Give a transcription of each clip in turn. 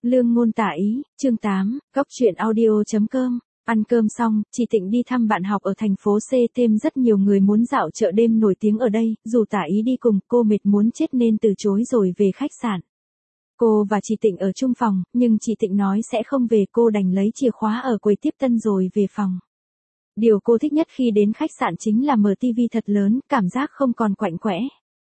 Lương ngôn tả ý, chương 8, góc truyện audio.com. Ăn cơm xong, chị Tịnh đi thăm bạn học ở thành phố C, thêm rất nhiều người muốn dạo chợ đêm nổi tiếng ở đây, dù tả ý đi cùng, cô mệt muốn chết nên từ chối rồi về khách sạn. Cô và chị Tịnh ở chung phòng, nhưng chị Tịnh nói sẽ không về, cô đành lấy chìa khóa ở quầy tiếp tân rồi về phòng. Điều cô thích nhất khi đến khách sạn chính là mở tivi thật lớn, cảm giác không còn quạnh quẽ.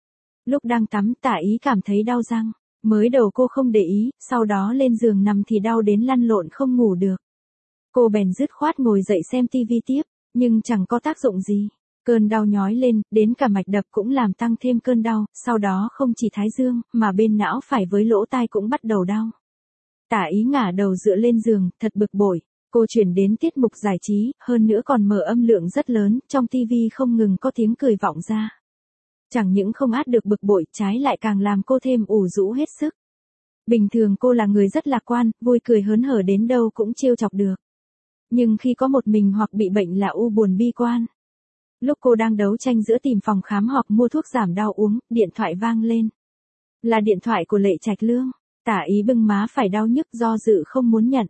Lúc đang tắm, tả ý cảm thấy đau răng. Mới đầu cô không để ý, sau đó lên giường nằm thì đau đến lăn lộn không ngủ được. Cô bèn dứt khoát ngồi dậy xem tivi tiếp, nhưng chẳng có tác dụng gì. Cơn đau nhói lên, đến cả mạch đập cũng làm tăng thêm cơn đau, sau đó không chỉ thái dương, mà bên não phải với lỗ tai cũng bắt đầu đau. Tả ý ngả đầu dựa lên giường, thật bực bội. Cô chuyển đến tiết mục giải trí, hơn nữa còn mở âm lượng rất lớn, trong tivi không ngừng có tiếng cười vọng ra. Chẳng những không át được bực bội, trái lại càng làm cô thêm ủ rũ hết sức. Bình thường cô là người rất lạc quan, vui cười hớn hở đến đâu cũng trêu chọc được. Nhưng khi có một mình hoặc bị bệnh là u buồn bi quan. Lúc cô đang đấu tranh giữa tìm phòng khám hoặc mua thuốc giảm đau uống, điện thoại vang lên. Là điện thoại của Lệ Trạch Lương. Tả ý bưng má phải đau nhức do dự không muốn nhận.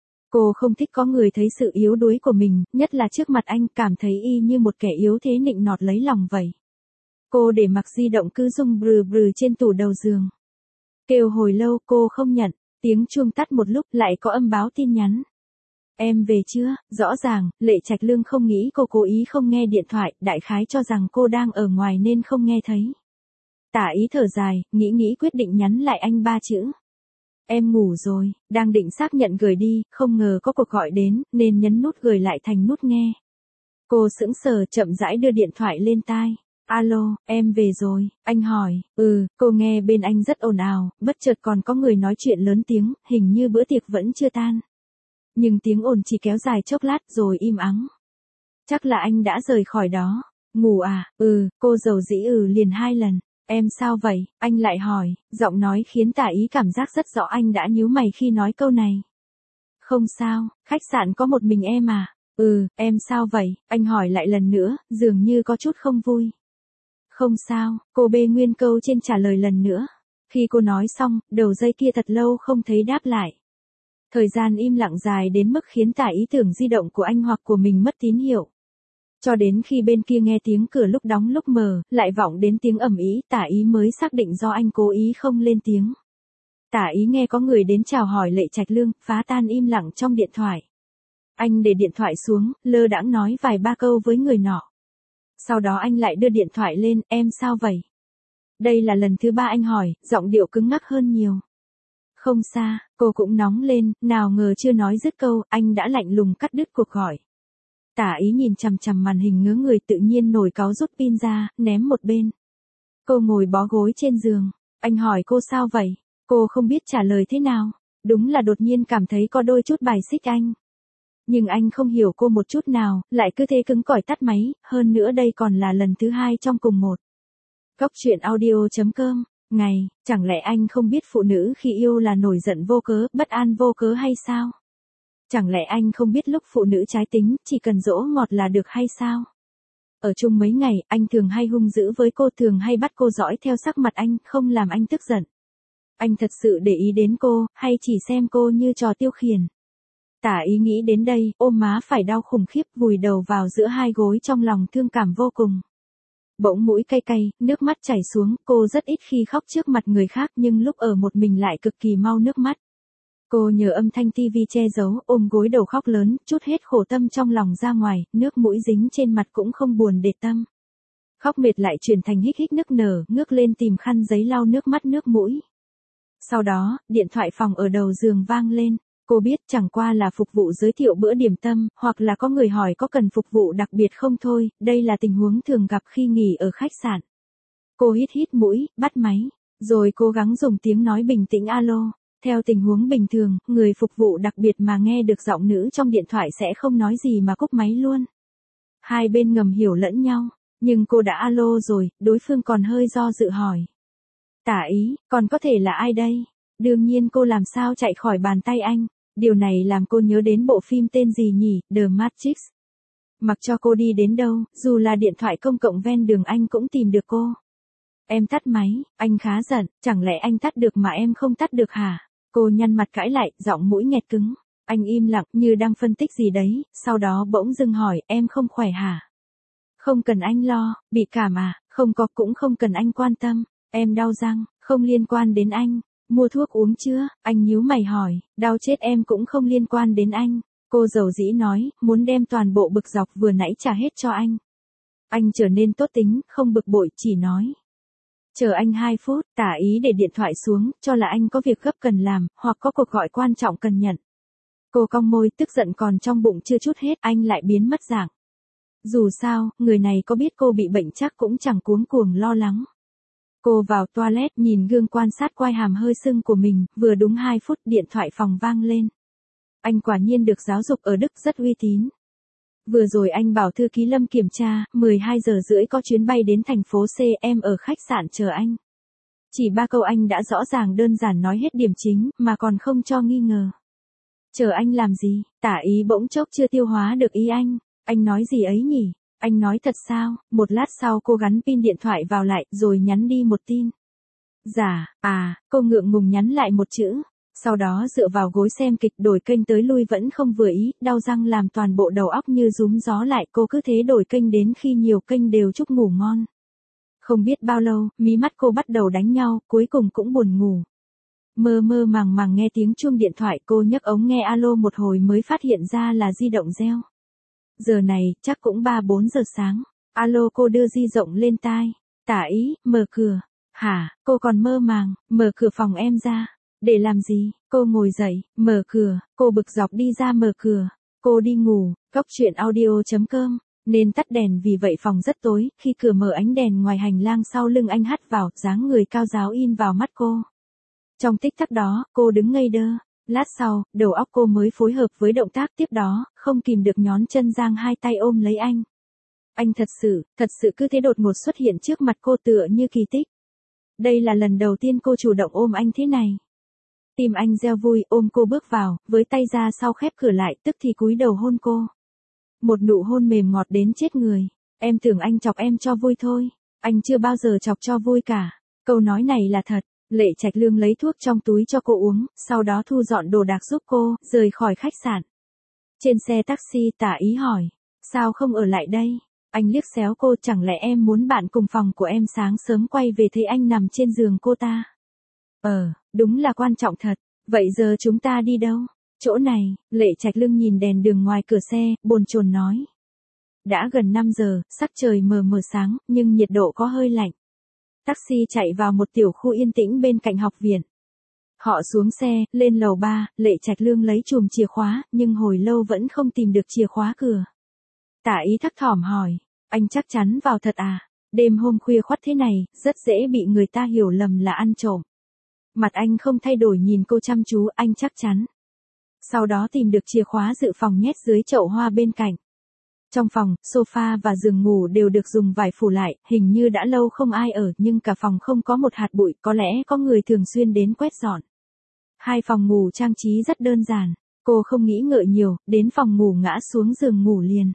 Cô không thích có người thấy sự yếu đuối của mình, nhất là trước mặt anh, cảm thấy y như một kẻ yếu thế nịnh nọt lấy lòng vậy. Cô để mặc di động cứ rung brừ brừ trên tủ đầu giường. Kêu hồi lâu cô không nhận, tiếng chuông tắt một lúc lại có âm báo tin nhắn. Em về chưa? Rõ ràng, Lệ Trạch Lương không nghĩ cô cố ý không nghe điện thoại, đại khái cho rằng cô đang ở ngoài nên không nghe thấy. Tả ý thở dài, nghĩ quyết định nhắn lại anh 3 chữ. Em ngủ rồi, đang định xác nhận gửi đi, không ngờ có cuộc gọi đến, nên nhấn nút gửi lại thành nút nghe. Cô sững sờ chậm rãi đưa điện thoại lên tai. Alo, em về rồi, anh hỏi. Cô nghe bên anh rất ồn ào, bất chợt còn có người nói chuyện lớn tiếng, hình như bữa tiệc vẫn chưa tan. Nhưng tiếng ồn chỉ kéo dài chốc lát rồi im ắng. Chắc là anh đã rời khỏi đó. Ngủ à? Cô dầu dĩ liền 2 lần. Em sao vậy? Anh lại hỏi, giọng nói khiến tả ý cảm giác rất rõ anh đã nhíu mày khi nói câu này. Không sao, khách sạn có một mình em à? Em sao vậy? Anh hỏi lại lần nữa, dường như có chút không vui. Không sao, cô bê nguyên câu trên trả lời lần nữa. Khi cô nói xong, đầu dây kia thật lâu không thấy đáp lại. Thời gian im lặng dài đến mức khiến tả ý tưởng di động của anh hoặc của mình mất tín hiệu. Cho đến khi bên kia nghe tiếng cửa lúc đóng lúc mở, lại vọng đến tiếng ầm ĩ, tả ý mới xác định do anh cố ý không lên tiếng. Tả ý nghe có người đến chào hỏi Lệ Trạch Lương, phá tan im lặng trong điện thoại. Anh để điện thoại xuống, lơ đãng nói vài ba câu với người nọ. Sau đó anh lại đưa điện thoại lên, em sao vậy? Đây là lần thứ 3 anh hỏi, giọng điệu cứng ngắc hơn nhiều. Không xa, cô cũng nóng lên, nào ngờ chưa nói dứt câu, anh đã lạnh lùng cắt đứt cuộc gọi. Tả ý nhìn chằm chằm màn hình ngớ người, tự nhiên nổi cáu rút pin ra, ném một bên. Cô ngồi bó gối trên giường. Anh hỏi cô sao vậy? Cô không biết trả lời thế nào. Đúng là đột nhiên cảm thấy có đôi chút bài xích anh. Nhưng anh không hiểu cô một chút nào, lại cứ thế cứng cỏi tắt máy, hơn nữa đây còn là lần thứ 2 trong cùng một. Góc truyện audio.com. Ngày, chẳng lẽ anh không biết phụ nữ khi yêu là nổi giận vô cớ, bất an vô cớ hay sao? Chẳng lẽ anh không biết lúc phụ nữ trái tính, chỉ cần dỗ ngọt là được hay sao? Ở chung mấy ngày, anh thường hay hung dữ với cô, thường hay bắt cô dõi theo sắc mặt anh, không làm anh tức giận. Anh thật sự để ý đến cô, hay chỉ xem cô như trò tiêu khiển? Tả ý nghĩ đến đây, ôm má phải đau khủng khiếp, vùi đầu vào giữa 2 gối trong lòng thương cảm vô cùng. Bỗng mũi cay cay, nước mắt chảy xuống, cô rất ít khi khóc trước mặt người khác nhưng lúc ở một mình lại cực kỳ mau nước mắt. Cô nhờ âm thanh tivi che giấu, ôm gối đầu khóc lớn, trút hết khổ tâm trong lòng ra ngoài, nước mũi dính trên mặt cũng không buồn để tâm. Khóc mệt lại chuyển thành hích hích nức nở, ngước lên tìm khăn giấy lau nước mắt nước mũi. Sau đó, điện thoại phòng ở đầu giường vang lên. Cô biết chẳng qua là phục vụ giới thiệu bữa điểm tâm, hoặc là có người hỏi có cần phục vụ đặc biệt không thôi, đây là tình huống thường gặp khi nghỉ ở khách sạn. Cô hít mũi, bắt máy, rồi cố gắng dùng tiếng nói bình tĩnh alo. Theo tình huống bình thường, người phục vụ đặc biệt mà nghe được giọng nữ trong điện thoại sẽ không nói gì mà cúp máy luôn. Hai bên ngầm hiểu lẫn nhau, nhưng cô đã alo rồi, đối phương còn hơi do dự hỏi. Tả ý, còn có thể là ai đây? Đương nhiên cô làm sao chạy khỏi bàn tay anh. Điều này làm cô nhớ đến bộ phim tên gì nhỉ, The Matrix. Mặc cho cô đi đến đâu, dù là điện thoại công cộng ven đường anh cũng tìm được cô. Em tắt máy, anh khá giận, chẳng lẽ anh tắt được mà em không tắt được hả? Cô nhăn mặt cãi lại, giọng mũi nghẹt cứng. Anh im lặng như đang phân tích gì đấy, sau đó bỗng dưng hỏi, em không khỏe hả? Không cần anh lo, bị cảm à? Không có, cũng không cần anh quan tâm. Em đau răng, không liên quan đến anh. Mua thuốc uống chưa? Anh nhíu mày hỏi, đau chết em cũng không liên quan đến anh. Cô dầu dĩ nói, muốn đem toàn bộ bực dọc vừa nãy trả hết cho anh. Anh trở nên tốt tính, không bực bội, chỉ nói. Chờ anh 2 phút, tả ý để điện thoại xuống, cho là anh có việc gấp cần làm, hoặc có cuộc gọi quan trọng cần nhận. Cô cong môi, tức giận còn trong bụng chưa chút hết, anh lại biến mất dạng. Dù sao, người này có biết cô bị bệnh chắc cũng chẳng cuống cuồng lo lắng. Cô vào toilet nhìn gương quan sát quai hàm hơi sưng của mình, vừa đúng 2 phút điện thoại phòng vang lên. Anh quả nhiên được giáo dục ở Đức rất uy tín. Vừa rồi anh bảo thư ký Lâm kiểm tra, 12 giờ rưỡi có chuyến bay đến thành phố C, em ở khách sạn chờ anh. Chỉ 3 câu anh đã rõ ràng đơn giản nói hết điểm chính, mà còn không cho nghi ngờ. Chờ anh làm gì? Tả ý bỗng chốc chưa tiêu hóa được ý anh. Anh nói gì ấy nhỉ? Anh nói thật sao? Một lát sau cô gắn pin điện thoại vào lại, rồi nhắn đi một tin. Dạ, cô ngượng ngùng nhắn lại một chữ. Sau đó dựa vào gối xem kịch, đổi kênh tới lui vẫn không vừa ý, đau răng làm toàn bộ đầu óc như rúm gió lại, cô cứ thế đổi kênh đến khi nhiều kênh đều chúc ngủ ngon. Không biết bao lâu, mí mắt cô bắt đầu đánh nhau, cuối cùng cũng buồn ngủ. Mơ mơ màng màng nghe tiếng chuông điện thoại, cô nhấc ống nghe alo một hồi mới phát hiện ra là di động reo. Giờ này, chắc cũng 3-4 giờ sáng. Alo, cô đưa di động lên tai. Tả ý, mở cửa. Hả, cô còn mơ màng, mở cửa phòng em ra. Để làm gì? Cô ngồi dậy, mở cửa, cô bực dọc đi ra mở cửa. Cô đi ngủ, Góc Chuyện Audio.com. Nên tắt đèn vì vậy phòng rất tối, khi cửa mở ánh đèn ngoài hành lang sau lưng anh hắt vào, dáng người cao ráo in vào mắt cô. Trong tích tắc đó, cô đứng ngây đơ. Lát sau, đầu óc cô mới phối hợp với động tác tiếp đó, không kìm được nhón chân giang hai tay ôm lấy anh. Anh thật sự cứ thế đột ngột xuất hiện trước mặt cô tựa như kỳ tích. Đây là lần đầu tiên cô chủ động ôm anh thế này. Tim anh reo vui, ôm cô bước vào, với tay ra sau khép cửa lại, tức thì cúi đầu hôn cô. Một nụ hôn mềm ngọt đến chết người. Em tưởng anh chọc em cho vui thôi. Anh chưa bao giờ chọc cho vui cả. Câu nói này là thật. Lệ Trạch Lương lấy thuốc trong túi cho cô uống, sau đó thu dọn đồ đạc giúp cô, rời khỏi khách sạn. Trên xe taxi, Tả ý hỏi. Sao không ở lại đây? Anh liếc xéo cô, chẳng lẽ em muốn bạn cùng phòng của em sáng sớm quay về thấy anh nằm trên giường cô ta? Đúng là quan trọng thật. Vậy giờ chúng ta đi đâu? Chỗ này, Lệ Trạch Lương nhìn đèn đường ngoài cửa xe, bồn chồn nói. Đã gần 5 giờ, sắc trời mờ mờ sáng, nhưng nhiệt độ có hơi lạnh. Taxi chạy vào một tiểu khu yên tĩnh bên cạnh học viện. Họ xuống xe, lên lầu 3, Lệ Trạch Lương lấy chùm chìa khóa, nhưng hồi lâu vẫn không tìm được chìa khóa cửa. Tả ý thấp thỏm hỏi, anh chắc chắn vào thật à? Đêm hôm khuya khoắt thế này, rất dễ bị người ta hiểu lầm là ăn trộm. Mặt anh không thay đổi nhìn cô chăm chú, anh chắc chắn. Sau đó tìm được chìa khóa dự phòng nhét dưới chậu hoa bên cạnh. Trong phòng, sofa và giường ngủ đều được dùng vải phủ lại, hình như đã lâu không ai ở, nhưng cả phòng không có một hạt bụi, có lẽ có người thường xuyên đến quét dọn. 2 phòng ngủ trang trí rất đơn giản, cô không nghĩ ngợi nhiều, đến phòng ngủ ngã xuống giường ngủ liền.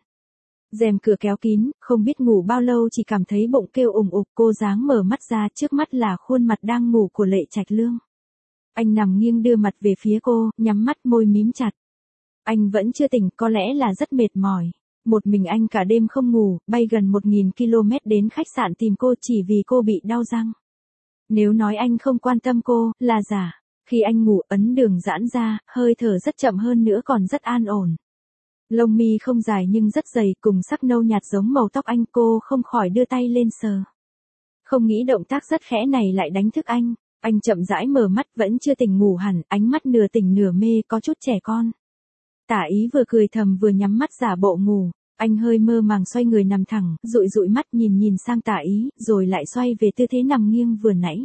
Rèm cửa kéo kín, không biết ngủ bao lâu chỉ cảm thấy bụng kêu ủng ục, cô dáng mở mắt ra, trước mắt là khuôn mặt đang ngủ của Lệ Trạch Lương. Anh nằm nghiêng đưa mặt về phía cô, nhắm mắt môi mím chặt. Anh vẫn chưa tỉnh, có lẽ là rất mệt mỏi. Một mình anh cả đêm không ngủ, bay gần 1000 km đến khách sạn tìm cô chỉ vì cô bị đau răng. Nếu nói anh không quan tâm cô, là giả. Khi anh ngủ, ấn đường giãn ra, hơi thở rất chậm hơn nữa còn rất an ổn. Lông mi không dài nhưng rất dày, cùng sắc nâu nhạt giống màu tóc anh, cô không khỏi đưa tay lên sờ. Không nghĩ động tác rất khẽ này lại đánh thức anh. Anh chậm rãi mở mắt, vẫn chưa tỉnh ngủ hẳn, ánh mắt nửa tỉnh nửa mê, có chút trẻ con. Tả ý vừa cười thầm vừa nhắm mắt giả bộ ngủ. Anh hơi mơ màng xoay người nằm thẳng, dụi dụi mắt nhìn sang Tả ý, rồi lại xoay về tư thế nằm nghiêng vừa nãy.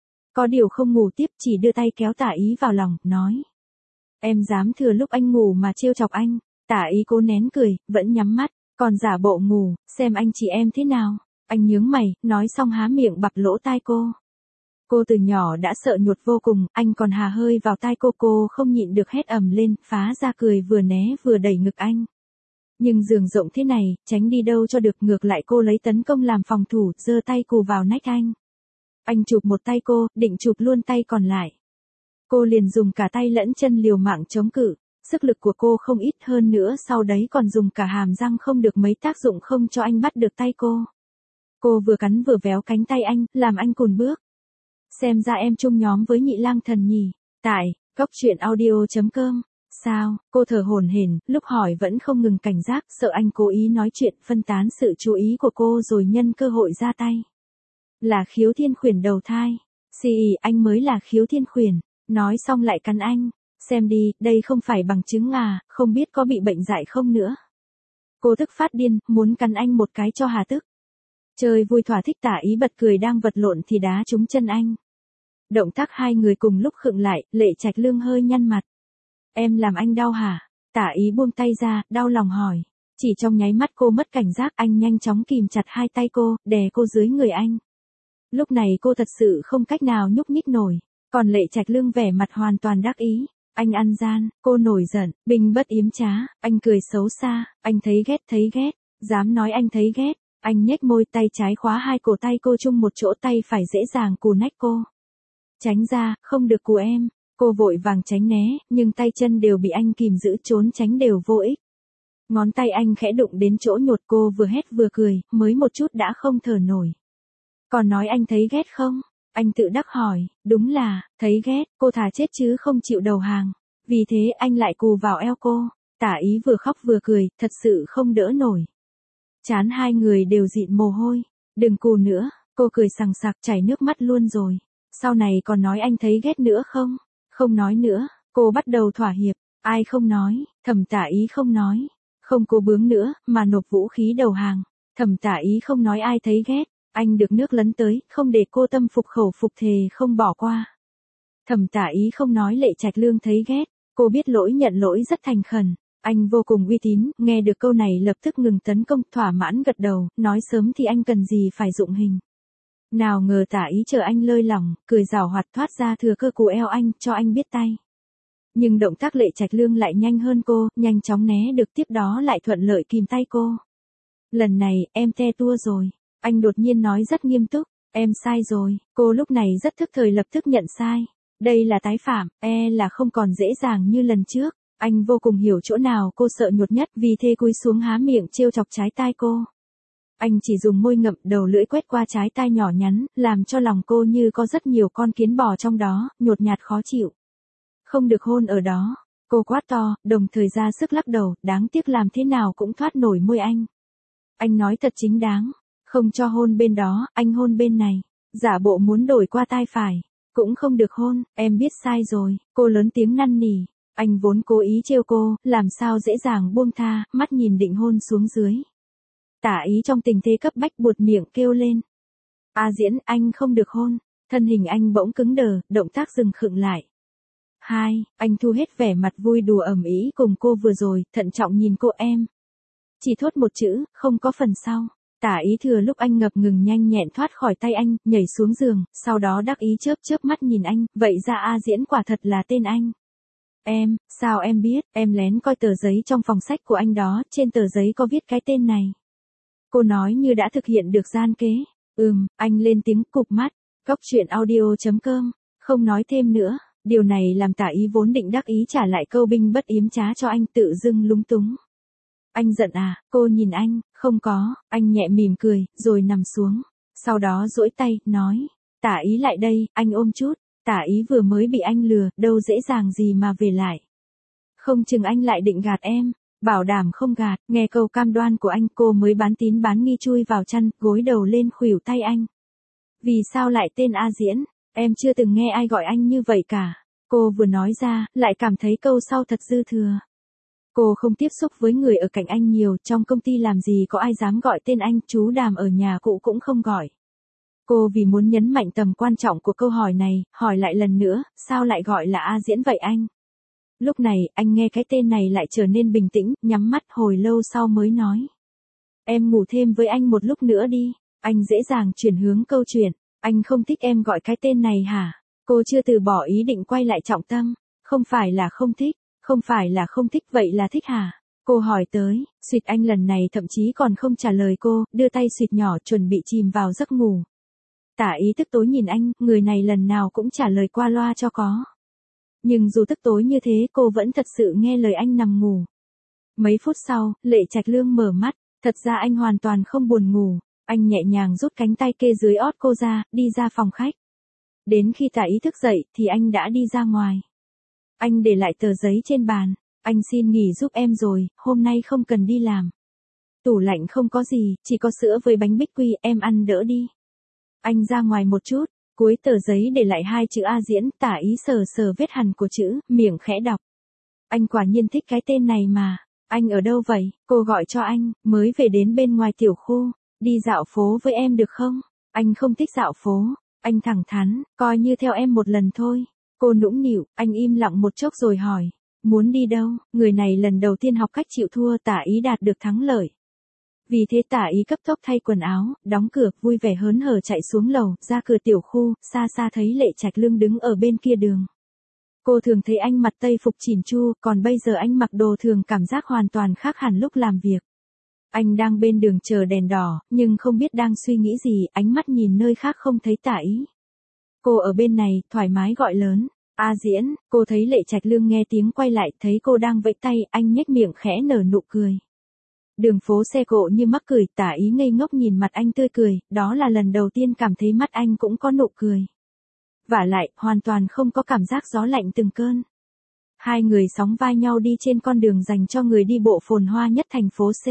Có điều không ngủ tiếp, chỉ đưa tay kéo Tả ý vào lòng, nói. Em dám thừa lúc anh ngủ mà trêu chọc anh. Tả ý cố nén cười, vẫn nhắm mắt, còn giả bộ ngủ, xem anh chị em thế nào. Anh nhướng mày, nói xong há miệng bập lỗ tai cô. Cô từ nhỏ đã sợ nhột vô cùng, anh còn hà hơi vào tai cô không nhịn được hét ầm lên, phá ra cười vừa né vừa đẩy ngực anh. Nhưng giường rộng thế này, tránh đi đâu cho được, ngược lại cô lấy tấn công làm phòng thủ, giơ tay cù vào nách anh. Anh chụp một tay cô, định chụp luôn tay còn lại. Cô liền dùng cả tay lẫn chân liều mạng chống cự. Sức lực của cô không ít hơn nữa sau đấy còn dùng cả hàm răng không được mấy tác dụng không cho anh bắt được tay cô. Cô vừa cắn vừa véo cánh tay anh, làm anh cùn bước. Xem ra em chung nhóm với nhị lang thần nhỉ. Tại, goctruyện.audio.com. Sao, cô thở hổn hển, lúc hỏi vẫn không ngừng cảnh giác, sợ anh cố ý nói chuyện phân tán sự chú ý của cô rồi nhân cơ hội ra tay. Là Khiếu Thiên Khuyển đầu thai. Anh mới là Khiếu Thiên Khuyển. Nói xong lại cắn anh. Xem đi, đây không phải bằng chứng à, không biết có bị bệnh dại không nữa. Cô tức phát điên, muốn cắn anh một cái cho hà tức. Chơi vui thỏa thích Tả Ý bật cười đang vật lộn thì đá trúng chân anh. Động tác hai người cùng lúc khựng lại, Lệ Trạch Lương hơi nhăn mặt. Em làm anh đau hả? Tả Ý buông tay ra, đau lòng hỏi. Chỉ trong nháy mắt cô mất cảnh giác, anh nhanh chóng kìm chặt hai tay cô, đè cô dưới người anh. Lúc này cô thật sự không cách nào nhúc nhích nổi, còn Lệ Trạch Lương vẻ mặt hoàn toàn đắc ý. Anh ăn gian, cô nổi giận, Bình bất yếm trá, anh cười xấu xa, anh thấy ghét, dám nói anh thấy ghét. Anh nhếch môi, tay trái khóa hai cổ tay cô chung một chỗ, tay phải dễ dàng cù nách cô. Tránh ra, không được cù em. Cô vội vàng tránh né, nhưng tay chân đều bị anh kìm giữ, trốn tránh đều vô ích. Ngón tay anh khẽ đụng đến chỗ nhột, cô vừa hét vừa cười, mới một chút đã không thở nổi. Còn nói anh thấy ghét không? Anh tự đắc hỏi, đúng là, thấy ghét, cô thà chết chứ không chịu đầu hàng. Vì thế anh lại cù vào eo cô. Tả Ý vừa khóc vừa cười, thật sự không đỡ nổi. Chán hai người đều dịn mồ hôi. Đừng cù nữa, cô cười sằng sặc chảy nước mắt luôn rồi. Sau này còn nói anh thấy ghét nữa không? Không nói nữa, cô bắt đầu thỏa hiệp. Ai không nói, Thẩm Tả Ý không nói. Không cố bướng nữa, mà nộp vũ khí đầu hàng. Thẩm Tả Ý không nói ai thấy ghét. Anh được nước lấn tới, không để cô tâm phục khẩu phục thề không bỏ qua. Thẩm Tả Ý không nói Lệ Trạch Lương thấy ghét. Cô biết lỗi nhận lỗi rất thành khẩn. Anh vô cùng uy tín, nghe được câu này lập tức ngừng tấn công, thỏa mãn gật đầu, nói sớm thì anh cần gì phải dụng hình. Nào ngờ Tả Ý chờ anh lơi lỏng, cười giảo hoạt thoát ra thừa cơ cù eo anh, cho anh biết tay. Nhưng động tác Lệ Trạch Lương lại nhanh hơn cô, nhanh chóng né được, tiếp đó lại thuận lợi kìm tay cô. Lần này, em te tua rồi. Anh đột nhiên nói rất nghiêm túc, em sai rồi. Cô lúc này rất thức thời lập tức nhận sai. Đây là tái phạm, là không còn dễ dàng như lần trước. Anh vô cùng hiểu chỗ nào cô sợ nhột nhất, vì thế cúi xuống há miệng trêu chọc trái tai cô. Anh chỉ dùng môi ngậm, đầu lưỡi quét qua trái tai nhỏ nhắn, làm cho lòng cô như có rất nhiều con kiến bò trong đó, nhột nhạt khó chịu. Không được hôn ở đó. Cô quát to, đồng thời ra sức lắc đầu, đáng tiếc làm thế nào cũng thoát nổi môi anh. Anh nói thật chính đáng. Không cho hôn bên đó, anh hôn bên này. Giả bộ muốn đổi qua tai phải. Cũng không được hôn, em biết sai rồi. Cô lớn tiếng năn nỉ. Anh vốn cố ý trêu cô, làm sao dễ dàng buông tha, mắt nhìn định hôn xuống dưới. Tả Ý trong tình thế cấp bách buột miệng kêu lên. A Diễn, anh không được hôn. Thân hình anh bỗng cứng đờ, động tác dừng khựng lại. Anh thu hết vẻ mặt vui đùa ầm ĩ cùng cô vừa rồi, thận trọng nhìn cô em. Chỉ thốt một chữ, không có phần sau. Tả Ý thừa lúc anh ngập ngừng nhanh nhẹn thoát khỏi tay anh, nhảy xuống giường, sau đó đắc ý chớp mắt nhìn anh, vậy ra A Diễn quả thật là tên anh. Sao em biết, em lén coi tờ giấy trong phòng sách của anh đó, trên tờ giấy có viết cái tên này. Cô nói như đã thực hiện được gian kế. Anh lên tiếng cụp mắt. Goctruyện.audio.com. Không nói thêm nữa, điều này làm Tả Ý vốn định đắc ý trả lại câu binh bất yếm trá cho anh, tự dưng lúng túng. Anh giận à? Cô nhìn anh, không có, anh nhẹ mỉm cười, rồi nằm xuống. Sau đó duỗi tay, nói. Tả Ý lại đây, anh ôm chút. Tả Ý vừa mới bị anh lừa, đâu dễ dàng gì mà về lại. Không chừng anh lại định gạt em. Bảo đảm không gạt. Nghe câu cam đoan của anh, cô mới bán tín bán nghi chui vào chăn, gối đầu lên khuỷu tay anh. Vì sao lại tên A Diễn? Em chưa từng nghe ai gọi anh như vậy cả. Cô vừa nói ra, lại cảm thấy câu sau thật dư thừa. Cô không tiếp xúc với người ở cạnh anh nhiều, trong công ty làm gì có ai dám gọi tên anh, chú Đàm ở nhà cụ cũng không gọi. Cô vì muốn nhấn mạnh tầm quan trọng của câu hỏi này, hỏi lại lần nữa, sao lại gọi là A Diễn vậy anh? Lúc này, anh nghe cái tên này lại trở nên bình tĩnh, nhắm mắt hồi lâu sau mới nói. Em ngủ thêm với anh một lúc nữa đi. Anh dễ dàng chuyển hướng câu chuyện. Anh không thích em gọi cái tên này hả? Cô chưa từ bỏ ý định quay lại trọng tâm. Không phải là không thích, không phải là không thích, vậy là thích hả? Cô hỏi tới, suýt anh lần này thậm chí còn không trả lời cô, đưa tay suýt nhỏ chuẩn bị chìm vào giấc ngủ. Tả Ý tức tối nhìn anh, người này lần nào cũng trả lời qua loa cho có. Nhưng dù tức tối như thế cô vẫn thật sự nghe lời anh nằm ngủ. Mấy phút sau, Lệ Trạch Lương mở mắt, thật ra anh hoàn toàn không buồn ngủ, anh nhẹ nhàng rút cánh tay kê dưới ót cô ra, đi ra phòng khách. Đến khi Tả Ý thức dậy thì anh đã đi ra ngoài. Anh để lại tờ giấy trên bàn, anh xin nghỉ giúp em rồi, hôm nay không cần đi làm. Tủ lạnh không có gì, chỉ có sữa với bánh bích quy, em ăn đỡ đi. Anh ra ngoài một chút, cuối tờ giấy để lại hai chữ A Diễn, Tả Ý sờ sờ vết hằn của chữ, miệng khẽ đọc. Anh quả nhiên thích cái tên này mà. Anh ở đâu vậy? Cô gọi cho anh, mới về đến bên ngoài tiểu khu, đi dạo phố với em được không? Anh không thích dạo phố, anh thẳng thắn, coi như theo em một lần thôi. Cô nũng nịu, anh im lặng một chốc rồi hỏi, muốn đi đâu? Người này lần đầu tiên học cách chịu thua, Tả Ý đạt được thắng lợi. Vì thế Tả Ý cấp tốc thay quần áo, đóng cửa, vui vẻ hớn hở chạy xuống lầu, ra cửa tiểu khu, xa xa thấy Lệ Trạch Lương đứng ở bên kia đường. Cô thường thấy anh mặc tây phục chỉn chu, còn bây giờ anh mặc đồ thường, cảm giác hoàn toàn khác hẳn lúc làm việc. Anh đang bên đường chờ đèn đỏ, nhưng không biết đang suy nghĩ gì, ánh mắt nhìn nơi khác không thấy Tả Ý. Cô ở bên này, thoải mái gọi lớn, A Diễn, cô thấy Lệ Trạch Lương nghe tiếng quay lại, thấy cô đang vẫy tay, anh nhếch miệng khẽ nở nụ cười. Đường phố xe cộ như mắc cười, Tả Ý ngây ngốc nhìn mặt anh tươi cười, đó là lần đầu tiên cảm thấy mắt anh cũng có nụ cười. Vả lại, hoàn toàn không có cảm giác gió lạnh từng cơn. Hai người sóng vai nhau đi trên con đường dành cho người đi bộ phồn hoa nhất thành phố C.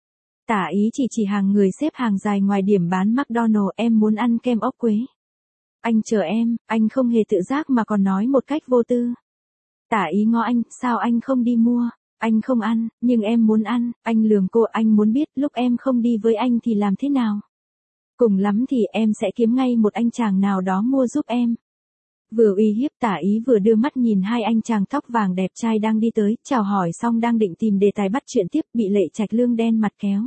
Tả Ý chỉ hàng người xếp hàng dài ngoài điểm bán McDonald's, em muốn ăn kem ốc quế. Anh chờ em, anh không hề tự giác mà còn nói một cách vô tư. Tả Ý ngó anh, sao anh không đi mua? Anh không ăn, nhưng em muốn ăn, anh lườm cô, anh muốn biết lúc em không đi với anh thì làm thế nào? Cùng lắm thì em sẽ kiếm ngay một anh chàng nào đó mua giúp em. Vừa uy hiếp, Tả Ý vừa đưa mắt nhìn hai anh chàng tóc vàng đẹp trai đang đi tới, chào hỏi xong đang định tìm đề tài bắt chuyện tiếp, bị Lệ Trạch Lương đen mặt kéo.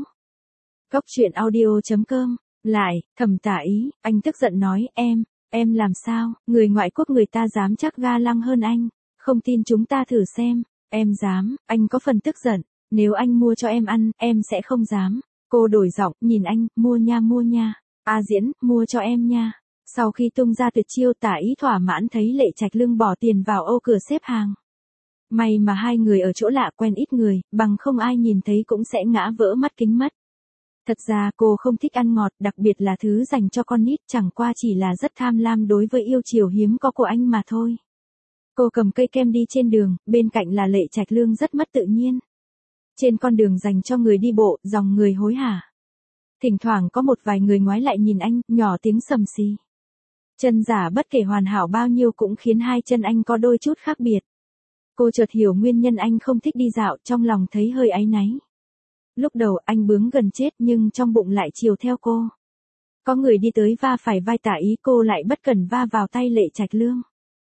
Cốc truyện audio.com, lại, Thầm Tả Ý, anh tức giận nói, em làm sao, người ngoại quốc người ta dám chắc ga lăng hơn anh, không tin chúng ta thử xem, em dám, anh có phần tức giận, nếu anh mua cho em ăn, em sẽ không dám. Cô đổi giọng, nhìn anh, mua nha, A Diễn, mua cho em nha. Sau khi tung ra tuyệt chiêu, Tả Ý thỏa mãn thấy Lệ Trạch Lương bỏ tiền vào ô cửa xếp hàng. May mà hai người ở chỗ lạ quen ít người, bằng không ai nhìn thấy cũng sẽ ngã vỡ mắt kính mất. Thật ra cô không thích ăn ngọt, đặc biệt là thứ dành cho con nít, chẳng qua chỉ là rất tham lam đối với yêu chiều hiếm có của anh mà thôi. Cô cầm cây kem đi trên đường, bên cạnh là Lệ Trạch Lương rất mất tự nhiên. Trên con đường dành cho người đi bộ, dòng người hối hả. Thỉnh thoảng có một vài người ngoái lại nhìn anh, nhỏ tiếng sầm xì. Chân giả bất kể hoàn hảo bao nhiêu cũng khiến hai chân anh có đôi chút khác biệt. Cô chợt hiểu nguyên nhân anh không thích đi dạo, trong lòng thấy hơi áy náy. Lúc đầu anh bướng gần chết nhưng trong bụng lại chiều theo cô. Có người đi tới va phải vai Tả Ý, cô lại bất cẩn va vào tay Lệ Trạch Lương.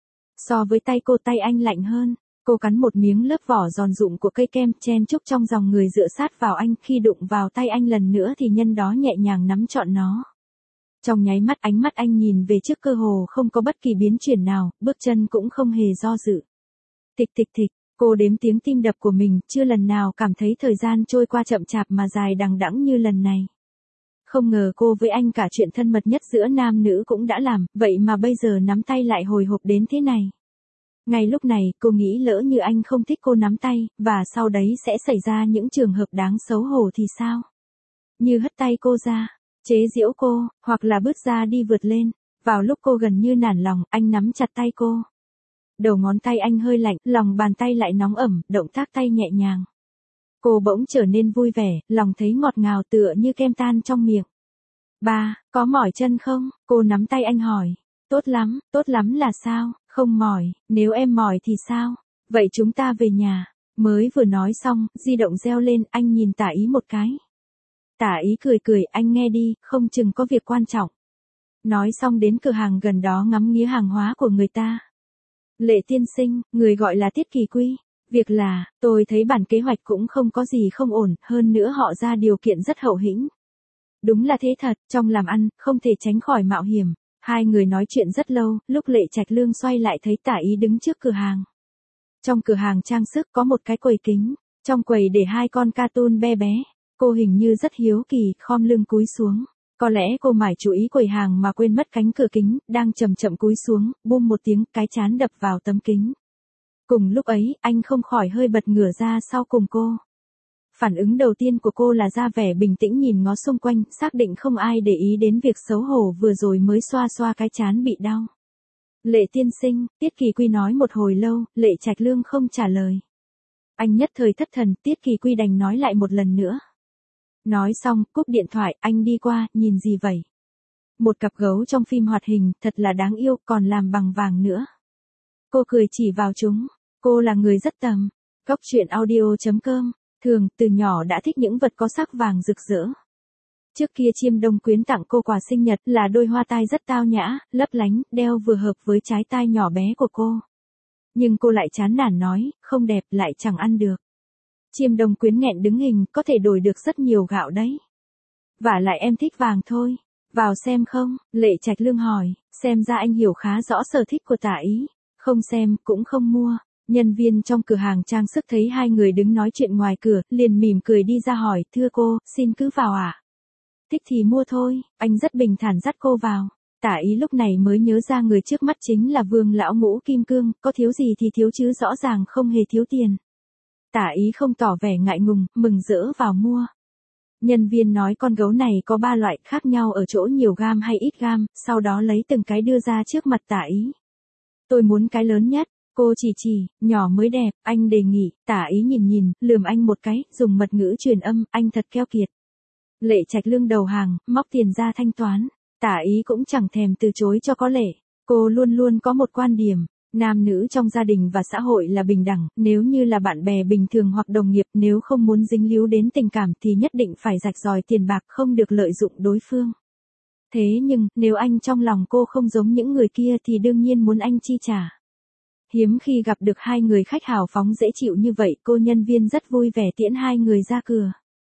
So với tay cô, tay anh lạnh hơn. Cô cắn một miếng lớp vỏ giòn rụm của cây kem, chen chúc trong dòng người dựa sát vào anh, khi đụng vào tay anh lần nữa thì nhân đó nhẹ nhàng nắm trọn nó. Trong nháy mắt, ánh mắt anh nhìn về trước cơ hồ không có bất kỳ biến chuyển nào, bước chân cũng không hề do dự. Thịch thịch thịch, cô đếm tiếng tim đập của mình, chưa lần nào cảm thấy thời gian trôi qua chậm chạp mà dài đằng đẵng như lần này. Không ngờ cô với anh cả chuyện thân mật nhất giữa nam nữ cũng đã làm, vậy mà bây giờ nắm tay lại hồi hộp đến thế này. Ngay lúc này, cô nghĩ lỡ như anh không thích cô nắm tay, và sau đấy sẽ xảy ra những trường hợp đáng xấu hổ thì sao? Như hất tay cô ra, chế giễu cô, hoặc là bước ra đi vượt lên. Vào lúc cô gần như nản lòng, anh nắm chặt tay cô. Đầu ngón tay anh hơi lạnh, lòng bàn tay lại nóng ẩm, động tác tay nhẹ nhàng. Cô bỗng trở nên vui vẻ, lòng thấy ngọt ngào tựa như kem tan trong miệng. Ba, có mỏi chân không? Cô nắm tay anh hỏi. Tốt lắm là sao? Không mỏi, nếu em mỏi thì sao? Vậy chúng ta về nhà. Mới vừa nói xong, di động reo lên, anh nhìn Tả Ý một cái. Tả Ý cười, anh nghe đi, không chừng có việc quan trọng. Nói xong đến cửa hàng gần đó ngắm nghía hàng hóa của người ta. Lệ tiên sinh, người gọi là Tiết Kỳ Quy. Việc là, tôi thấy bản kế hoạch cũng không có gì không ổn, hơn nữa họ ra điều kiện rất hậu hĩnh. Đúng là thế thật, trong làm ăn, không thể tránh khỏi mạo hiểm. Hai người nói chuyện rất lâu, lúc Lệ Trạch Lương xoay lại thấy Tả Ý đứng trước cửa hàng. Trong cửa hàng trang sức có một cái quầy kính, trong quầy để hai con cartoon bé bé. Cô hình như rất hiếu kỳ, khom lưng cúi xuống. Có lẽ cô mải chú ý quầy hàng mà quên mất cánh cửa kính, đang chậm chậm cúi xuống, bum một tiếng, cái trán đập vào tấm kính. Cùng lúc ấy, anh không khỏi hơi bật ngửa ra sau cùng cô. Phản ứng đầu tiên của cô là ra vẻ bình tĩnh nhìn ngó xung quanh, xác định không ai để ý đến việc xấu hổ vừa rồi mới xoa xoa cái trán bị đau. Lệ tiên sinh, Tiết Kỳ Quy nói một hồi lâu, Lệ Trạch Lương không trả lời. Anh nhất thời thất thần, Tiết Kỳ Quy đành nói lại một lần nữa. Nói xong, cúp điện thoại, anh đi qua, nhìn gì vậy? Một cặp gấu trong phim hoạt hình, thật là đáng yêu, còn làm bằng vàng nữa. Cô cười chỉ vào chúng, cô là người rất tầm. Góc truyện audio.com, thường, từ nhỏ đã thích những vật có sắc vàng rực rỡ. Trước kia Chiêm Đông Quyến tặng cô quà sinh nhật là đôi hoa tai rất tao nhã, lấp lánh, đeo vừa hợp với trái tai nhỏ bé của cô. Nhưng cô lại chán nản nói, không đẹp lại chẳng ăn được. Chiêm Đông Quyến nghẹn đứng hình, có thể đổi được rất nhiều gạo đấy. Vả lại em thích vàng thôi. Vào xem không? Lệ Trạch Lương hỏi, xem ra anh hiểu khá rõ sở thích của Tả Ý. Không xem, cũng không mua. Nhân viên trong cửa hàng trang sức thấy hai người đứng nói chuyện ngoài cửa, liền mỉm cười đi ra hỏi, thưa cô, xin cứ vào ạ. Thích thì mua thôi, anh rất bình thản dắt cô vào. Tả Ý lúc này mới nhớ ra người trước mắt chính là Vương lão ngũ kim cương, có thiếu gì thì thiếu chứ rõ ràng không hề thiếu tiền. Tả Ý không tỏ vẻ ngại ngùng, mừng rỡ vào mua. Nhân viên nói con gấu này có 3 loại khác nhau ở chỗ nhiều gam hay ít gam, sau đó lấy từng cái đưa ra trước mặt Tả Ý. Tôi muốn cái lớn nhất, cô chỉ, nhỏ mới đẹp, anh đề nghị, Tả Ý nhìn, lườm anh một cái, dùng mật ngữ truyền âm, anh thật keo kiệt. Lệ Trạch Lương đầu hàng, móc tiền ra thanh toán, Tả Ý cũng chẳng thèm từ chối cho có lệ. Cô luôn luôn có một quan điểm, nam nữ trong gia đình và xã hội là bình đẳng, nếu như là bạn bè bình thường hoặc đồng nghiệp, nếu không muốn dính líu đến tình cảm thì nhất định phải rạch ròi tiền bạc, không được lợi dụng đối phương. Thế nhưng, nếu anh trong lòng cô không giống những người kia thì đương nhiên muốn anh chi trả. Hiếm khi gặp được hai người khách hào phóng dễ chịu như vậy, cô nhân viên rất vui vẻ tiễn hai người ra cửa.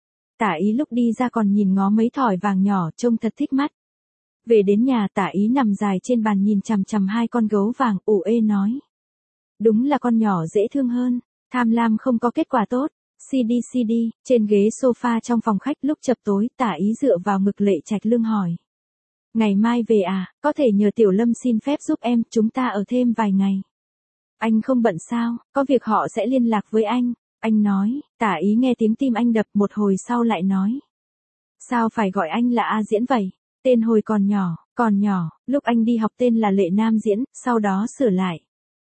Tả Ý lúc đi ra còn nhìn ngó mấy thỏi vàng nhỏ, trông thật thích mắt. Về đến nhà, Tả Ý nằm dài trên bàn nhìn chằm chằm hai con gấu vàng, ủ ê nói. Đúng là con nhỏ dễ thương hơn, tham lam không có kết quả tốt. CD, trên ghế sofa trong phòng khách lúc chập tối, Tả Ý dựa vào ngực Lệ Trạch Lương hỏi. Ngày mai về à, có thể nhờ Tiểu Lâm xin phép giúp em, chúng ta ở thêm vài ngày. Anh không bận sao, có việc họ sẽ liên lạc với anh. Anh nói, Tả Ý nghe tiếng tim anh đập một hồi sau lại nói. Sao phải gọi anh là A Diễn vậy? Tên hồi còn nhỏ, lúc anh đi học tên là Lệ Nam Diễn, sau đó sửa lại.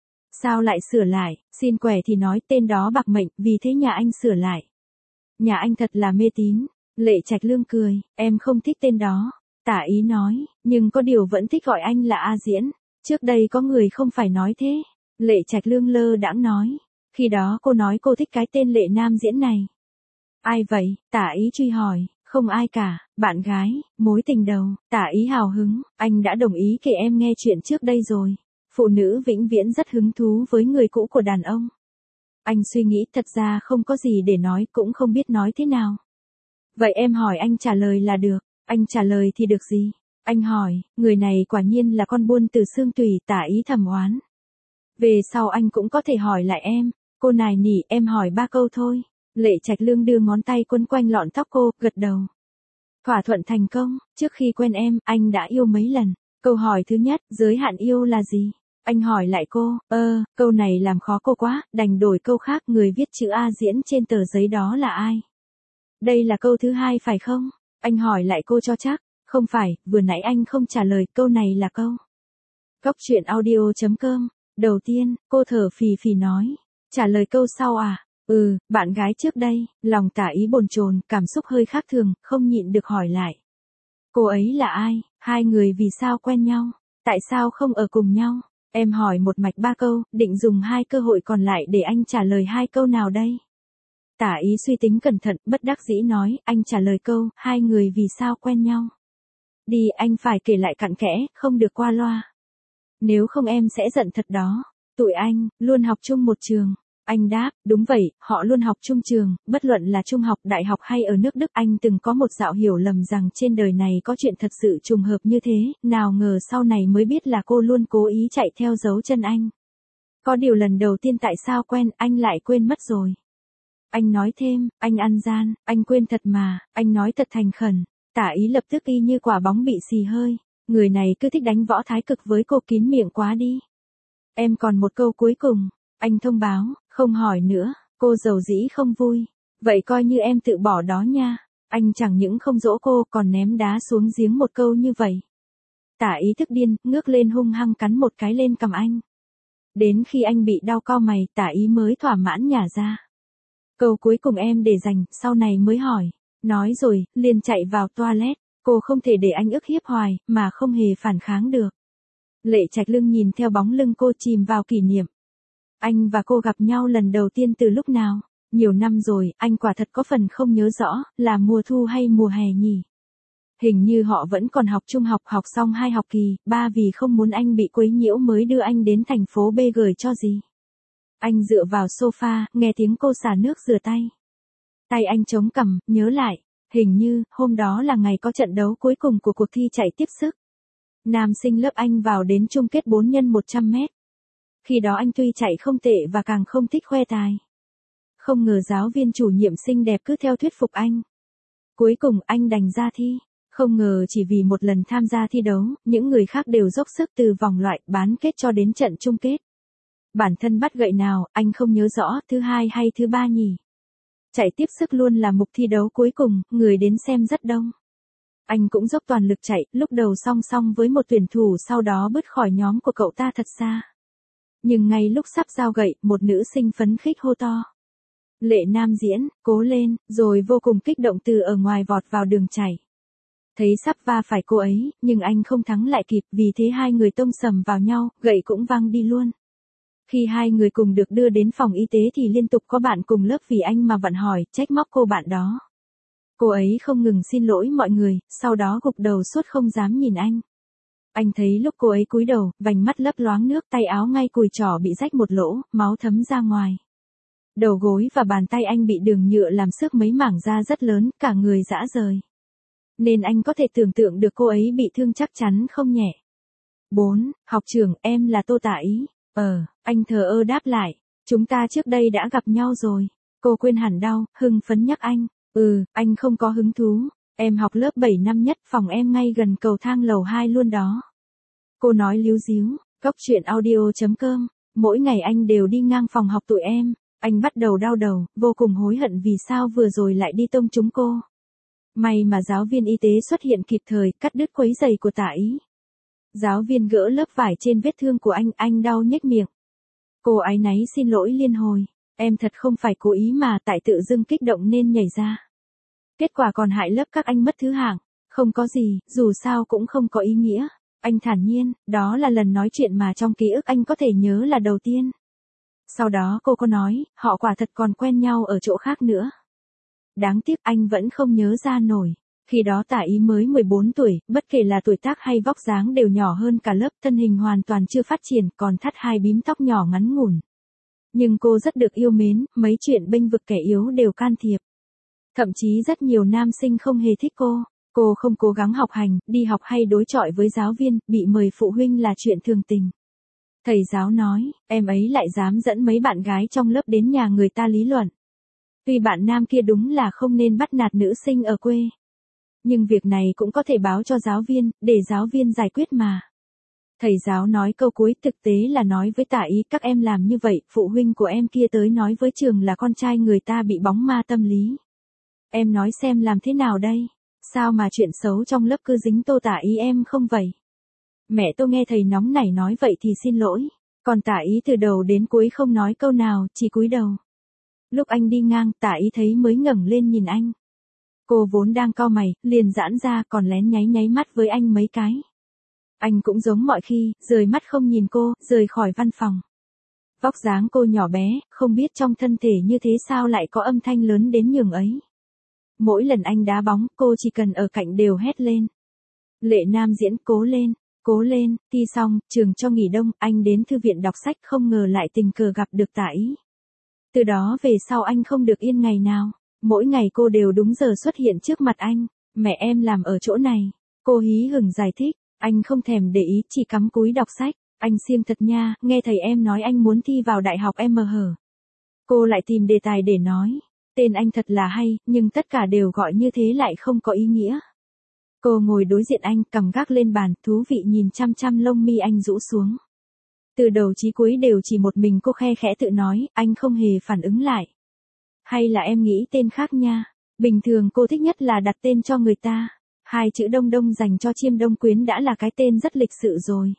Sao lại sửa lại, xin quẻ thì nói tên đó bạc mệnh, vì thế nhà anh sửa lại. Nhà anh thật là mê tín. Lệ Trạch Lương cười, em không thích tên đó. Tả Ý nói, nhưng có điều vẫn thích gọi anh là A Diễn. Trước đây có người không phải nói thế. Lệ Trạch Lương lơ đãng nói. Khi đó cô nói cô thích cái tên Lệ Nam Diễn này. Ai vậy? Tả Ý truy hỏi. Không ai cả, bạn gái, mối tình đầu. Tả Ý hào hứng, anh đã đồng ý kể em nghe chuyện trước đây rồi. Phụ nữ vĩnh viễn rất hứng thú với người cũ của đàn ông. Anh suy nghĩ thật ra không có gì để nói, cũng không biết nói thế nào. Vậy em hỏi anh trả lời là được. Anh trả lời thì được gì? Anh hỏi, người này quả nhiên là con buôn từ xương tủy, Tả Ý thầm oán. Về sau anh cũng có thể hỏi lại em. Cô nài nỉ, em hỏi 3 câu thôi. Lệ Trạch Lương đưa ngón tay quấn quanh lọn tóc cô, gật đầu. Thỏa thuận thành công, trước khi quen em, anh đã yêu mấy lần. Câu hỏi thứ nhất, giới hạn yêu là gì? Anh hỏi lại cô, câu này làm khó cô quá, đành đổi câu khác, người viết chữ A Diễn trên tờ giấy đó là ai? Đây là câu thứ hai phải không? Anh hỏi lại cô cho chắc, không phải, vừa nãy anh không trả lời, câu này là câu. Góc truyện audio.com, đầu tiên, cô thở phì phì nói, trả lời câu sau à? Bạn gái trước đây, lòng Tả Ý bồn chồn, cảm xúc hơi khác thường, không nhịn được hỏi lại. Cô ấy là ai? Hai người vì sao quen nhau? Tại sao không ở cùng nhau? Em hỏi một mạch 3 câu, định dùng 2 cơ hội còn lại để anh trả lời 2 câu nào đây? Tả Ý suy tính cẩn thận, bất đắc dĩ nói, anh trả lời câu, hai người vì sao quen nhau? Đi, anh phải kể lại cặn kẽ, không được qua loa. Nếu không em sẽ giận thật đó. Tụi anh, luôn học chung một trường. Anh đáp, đúng vậy, họ luôn học chung trường, bất luận là trung học, đại học hay ở nước Đức. Anh từng có một dạo hiểu lầm rằng trên đời này có chuyện thật sự trùng hợp như thế, nào ngờ sau này mới biết là cô luôn cố ý chạy theo dấu chân anh. Có điều lần đầu tiên tại sao quen, anh lại quên mất rồi. Anh nói thêm, anh ăn gian, anh quên thật mà, anh nói thật thành khẩn. Tả Ý lập tức y như quả bóng bị xì hơi. Người này cứ thích đánh võ thái cực với cô, kín miệng quá đi. Em còn một câu cuối cùng. Anh thông báo, không hỏi nữa, cô dầu dĩ không vui. Vậy coi như em tự bỏ đó nha. Anh chẳng những không dỗ cô còn ném đá xuống giếng một câu như vậy. Tả ý tức điên, ngước lên hung hăng cắn một cái lên cằm anh. Đến khi anh bị đau cau mày, tả ý mới thỏa mãn nhả ra. Câu cuối cùng em để dành, sau này mới hỏi. Nói rồi, liền chạy vào toilet. Cô không thể để anh ức hiếp hoài, mà không hề phản kháng được. Lệ Trạch Lương nhìn theo bóng lưng cô chìm vào kỷ niệm. Anh và cô gặp nhau lần đầu tiên từ lúc nào? Nhiều năm rồi, anh quả thật có phần không nhớ rõ, là mùa thu hay mùa hè nhỉ? Hình như họ vẫn còn học trung học, học xong 2 học kỳ, 3 vì không muốn anh bị quấy nhiễu mới đưa anh đến thành phố B gửi cho gì. Anh dựa vào sofa, nghe tiếng cô xả nước rửa tay. Tay anh chống cằm, nhớ lại, hình như, hôm đó là ngày có trận đấu cuối cùng của cuộc thi chạy tiếp sức. Nam sinh lớp anh vào đến chung kết 4x100 mét. Khi đó anh tuy chạy không tệ và càng không thích khoe tài. Không ngờ giáo viên chủ nhiệm xinh đẹp cứ theo thuyết phục anh. Cuối cùng anh đành ra thi. Không ngờ chỉ vì một lần tham gia thi đấu, những người khác đều dốc sức từ vòng loại bán kết cho đến trận chung kết. Bản thân bắt gậy nào, anh không nhớ rõ, thứ 2 hay thứ 3 nhỉ. Chạy tiếp sức luôn là mục thi đấu cuối cùng, người đến xem rất đông. Anh cũng dốc toàn lực chạy, lúc đầu song song với một tuyển thủ sau đó bứt khỏi nhóm của cậu ta thật xa. Nhưng ngay lúc sắp giao gậy, một nữ sinh phấn khích hô to. Lệ Nam Diễn, cố lên, rồi vô cùng kích động từ ở ngoài vọt vào đường chạy. Thấy sắp va phải cô ấy, nhưng anh không thắng lại kịp, vì thế hai người tông sầm vào nhau, gậy cũng văng đi luôn. Khi hai người cùng được đưa đến phòng y tế thì liên tục có bạn cùng lớp vì anh mà vặn hỏi, trách móc cô bạn đó. Cô ấy không ngừng xin lỗi mọi người, sau đó gục đầu suốt không dám nhìn anh. Anh thấy lúc cô ấy cúi đầu, vành mắt lấp loáng nước, tay áo ngay cùi trỏ bị rách một lỗ, máu thấm ra ngoài. Đầu gối và bàn tay anh bị đường nhựa làm xước mấy mảng da rất lớn, cả người rã rời. Nên anh có thể tưởng tượng được cô ấy bị thương chắc chắn không nhẹ. 4. Học trưởng, em là Tô Tả Ý. Anh thờ ơ đáp lại. Chúng ta trước đây đã gặp nhau rồi. Cô quên hẳn đau, hưng phấn nhắc anh. Anh không có hứng thú. Em học lớp 7 năm nhất, phòng em ngay gần cầu thang lầu 2 luôn đó. Cô nói líu díu. Cóc truyện audio.com. Mỗi ngày anh đều đi ngang phòng học tụi em. Anh bắt đầu đau đầu, vô cùng hối hận vì sao vừa rồi lại đi tông chúng cô. May mà giáo viên y tế xuất hiện kịp thời, cắt đứt quấy giày của Tả Ý. Giáo viên gỡ lớp vải trên vết thương của anh đau nhếch miệng. Cô áy náy xin lỗi liên hồi. Em thật không phải cố ý mà tại tự dưng kích động nên nhảy ra. Kết quả còn hại lớp các anh mất thứ hạng. Không có gì, dù sao cũng không có ý nghĩa. Anh thản nhiên, đó là lần nói chuyện mà trong ký ức anh có thể nhớ là đầu tiên. Sau đó cô có nói, họ quả thật còn quen nhau ở chỗ khác nữa. Đáng tiếc anh vẫn không nhớ ra nổi. Khi đó Tả Ý mới 14 tuổi, bất kể là tuổi tác hay vóc dáng đều nhỏ hơn cả lớp, thân hình hoàn toàn chưa phát triển, còn thắt 2 bím tóc nhỏ ngắn ngủn. Nhưng cô rất được yêu mến, mấy chuyện bênh vực kẻ yếu đều can thiệp. Thậm chí rất nhiều nam sinh không hề thích cô. Cô không cố gắng học hành, đi học hay đối chọi với giáo viên, bị mời phụ huynh là chuyện thường tình. Thầy giáo nói, em ấy lại dám dẫn mấy bạn gái trong lớp đến nhà người ta lý luận. Tuy bạn nam kia đúng là không nên bắt nạt nữ sinh ở quê. Nhưng việc này cũng có thể báo cho giáo viên, để giáo viên giải quyết mà. Thầy giáo nói câu cuối thực tế là nói với Tả Ý các em làm như vậy, phụ huynh của em kia tới nói với trường là con trai người ta bị bóng ma tâm lý. Em nói xem làm thế nào đây? Sao mà chuyện xấu trong lớp cứ dính Tô Tả Ý em không vậy? Mẹ tôi nghe thầy nóng nảy nói vậy thì xin lỗi. Còn Tả Ý từ đầu đến cuối không nói câu nào, chỉ cúi đầu. Lúc anh đi ngang, Tả Ý thấy mới ngẩng lên nhìn anh. Cô vốn đang cau mày, liền giãn ra còn lén nháy mắt với anh mấy cái. Anh cũng giống mọi khi, rời mắt không nhìn cô, rời khỏi văn phòng. Vóc dáng cô nhỏ bé, không biết trong thân thể như thế sao lại có âm thanh lớn đến nhường ấy. Mỗi lần anh đá bóng, cô chỉ cần ở cạnh đều hét lên. Lệ Nam Diễn, cố lên, thi xong, trường cho nghỉ đông, anh đến thư viện đọc sách không ngờ lại tình cờ gặp được Tả Ý. Từ đó về sau anh không được yên ngày nào. Mỗi ngày cô đều đúng giờ xuất hiện trước mặt anh. Mẹ em làm ở chỗ này. Cô hí hửng giải thích. Anh không thèm để ý, chỉ cắm cúi đọc sách. Anh siêng thật nha, nghe thầy em nói anh muốn thi vào đại học MH. Cô lại tìm đề tài để nói. Tên anh thật là hay, nhưng tất cả đều gọi như thế lại không có ý nghĩa. Cô ngồi đối diện anh, cầm gác lên bàn, thú vị nhìn chăm chăm lông mi anh rũ xuống. Từ đầu chí cuối đều chỉ một mình cô khe khẽ tự nói, anh không hề phản ứng lại. Hay là em nghĩ tên khác nha. Bình thường cô thích nhất là đặt tên cho người ta. Hai chữ Đông Đông dành cho Chiêm Đông Quyến đã là cái tên rất lịch sự rồi.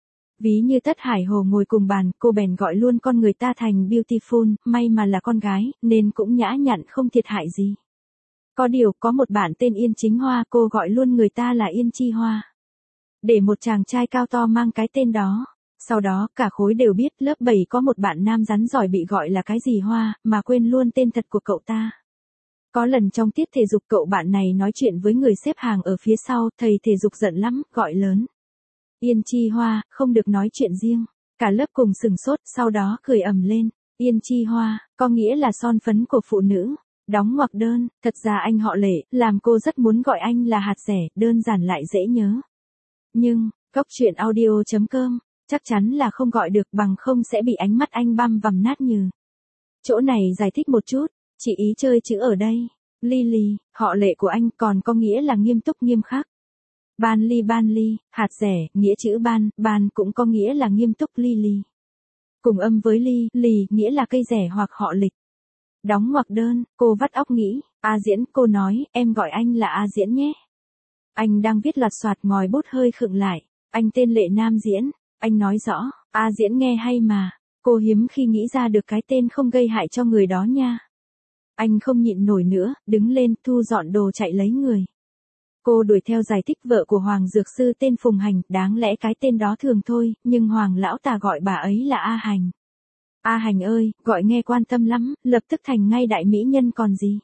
Ví như Tất Hải Hồ ngồi cùng bàn, cô bèn gọi luôn con người ta thành Beautiful, may mà là con gái, nên cũng nhã nhặn không thiệt hại gì. Có điều, có một bạn tên Yên Chính Hoa, cô gọi luôn người ta là Yên Chi Hoa. Để một chàng trai cao to mang cái tên đó. Sau đó, cả khối đều biết lớp 7 có một bạn nam rắn giỏi bị gọi là cái gì Hoa, mà quên luôn tên thật của cậu ta. Có lần trong tiết thể dục cậu bạn này nói chuyện với người xếp hàng ở phía sau, thầy thể dục giận lắm, gọi lớn. Yên Chi Hoa, không được nói chuyện riêng. Cả lớp cùng sừng sốt, sau đó cười ầm lên. Yên Chi Hoa, có nghĩa là son phấn của phụ nữ. Đóng ngoặc đơn, thật ra anh họ Lệ, làm cô rất muốn gọi anh là hạt rẻ, đơn giản lại dễ nhớ. Nhưng, Cóc Truyện Audio.com, chắc chắn là không gọi được, bằng không sẽ bị ánh mắt anh băm vằm nát nhừ. Chỗ này giải thích một chút, chỉ ý chơi chữ ở đây. Lily, họ Lệ của anh còn có nghĩa là nghiêm túc nghiêm khắc. Ban ly, hạt rẻ, nghĩa chữ ban cũng có nghĩa là nghiêm túc Lily. Cùng âm với lì, nghĩa là cây rẻ hoặc họ Lịch. Đóng ngoặc đơn, cô vắt óc nghĩ, A Diễn, cô nói, em gọi anh là A Diễn nhé. Anh đang viết loạt soạt, ngòi bút hơi khựng lại, anh tên Lệ Nam Diễn, anh nói rõ, A Diễn nghe hay mà, cô hiếm khi nghĩ ra được cái tên không gây hại cho người đó nha. Anh không nhịn nổi nữa, đứng lên, thu dọn đồ chạy lấy người. Cô đuổi theo giải thích vợ của Hoàng Dược Sư tên Phùng Hành, đáng lẽ cái tên đó thường thôi, nhưng Hoàng lão tà gọi bà ấy là A Hành. A Hành ơi, gọi nghe quan tâm lắm, lập tức thành ngay đại mỹ nhân còn gì.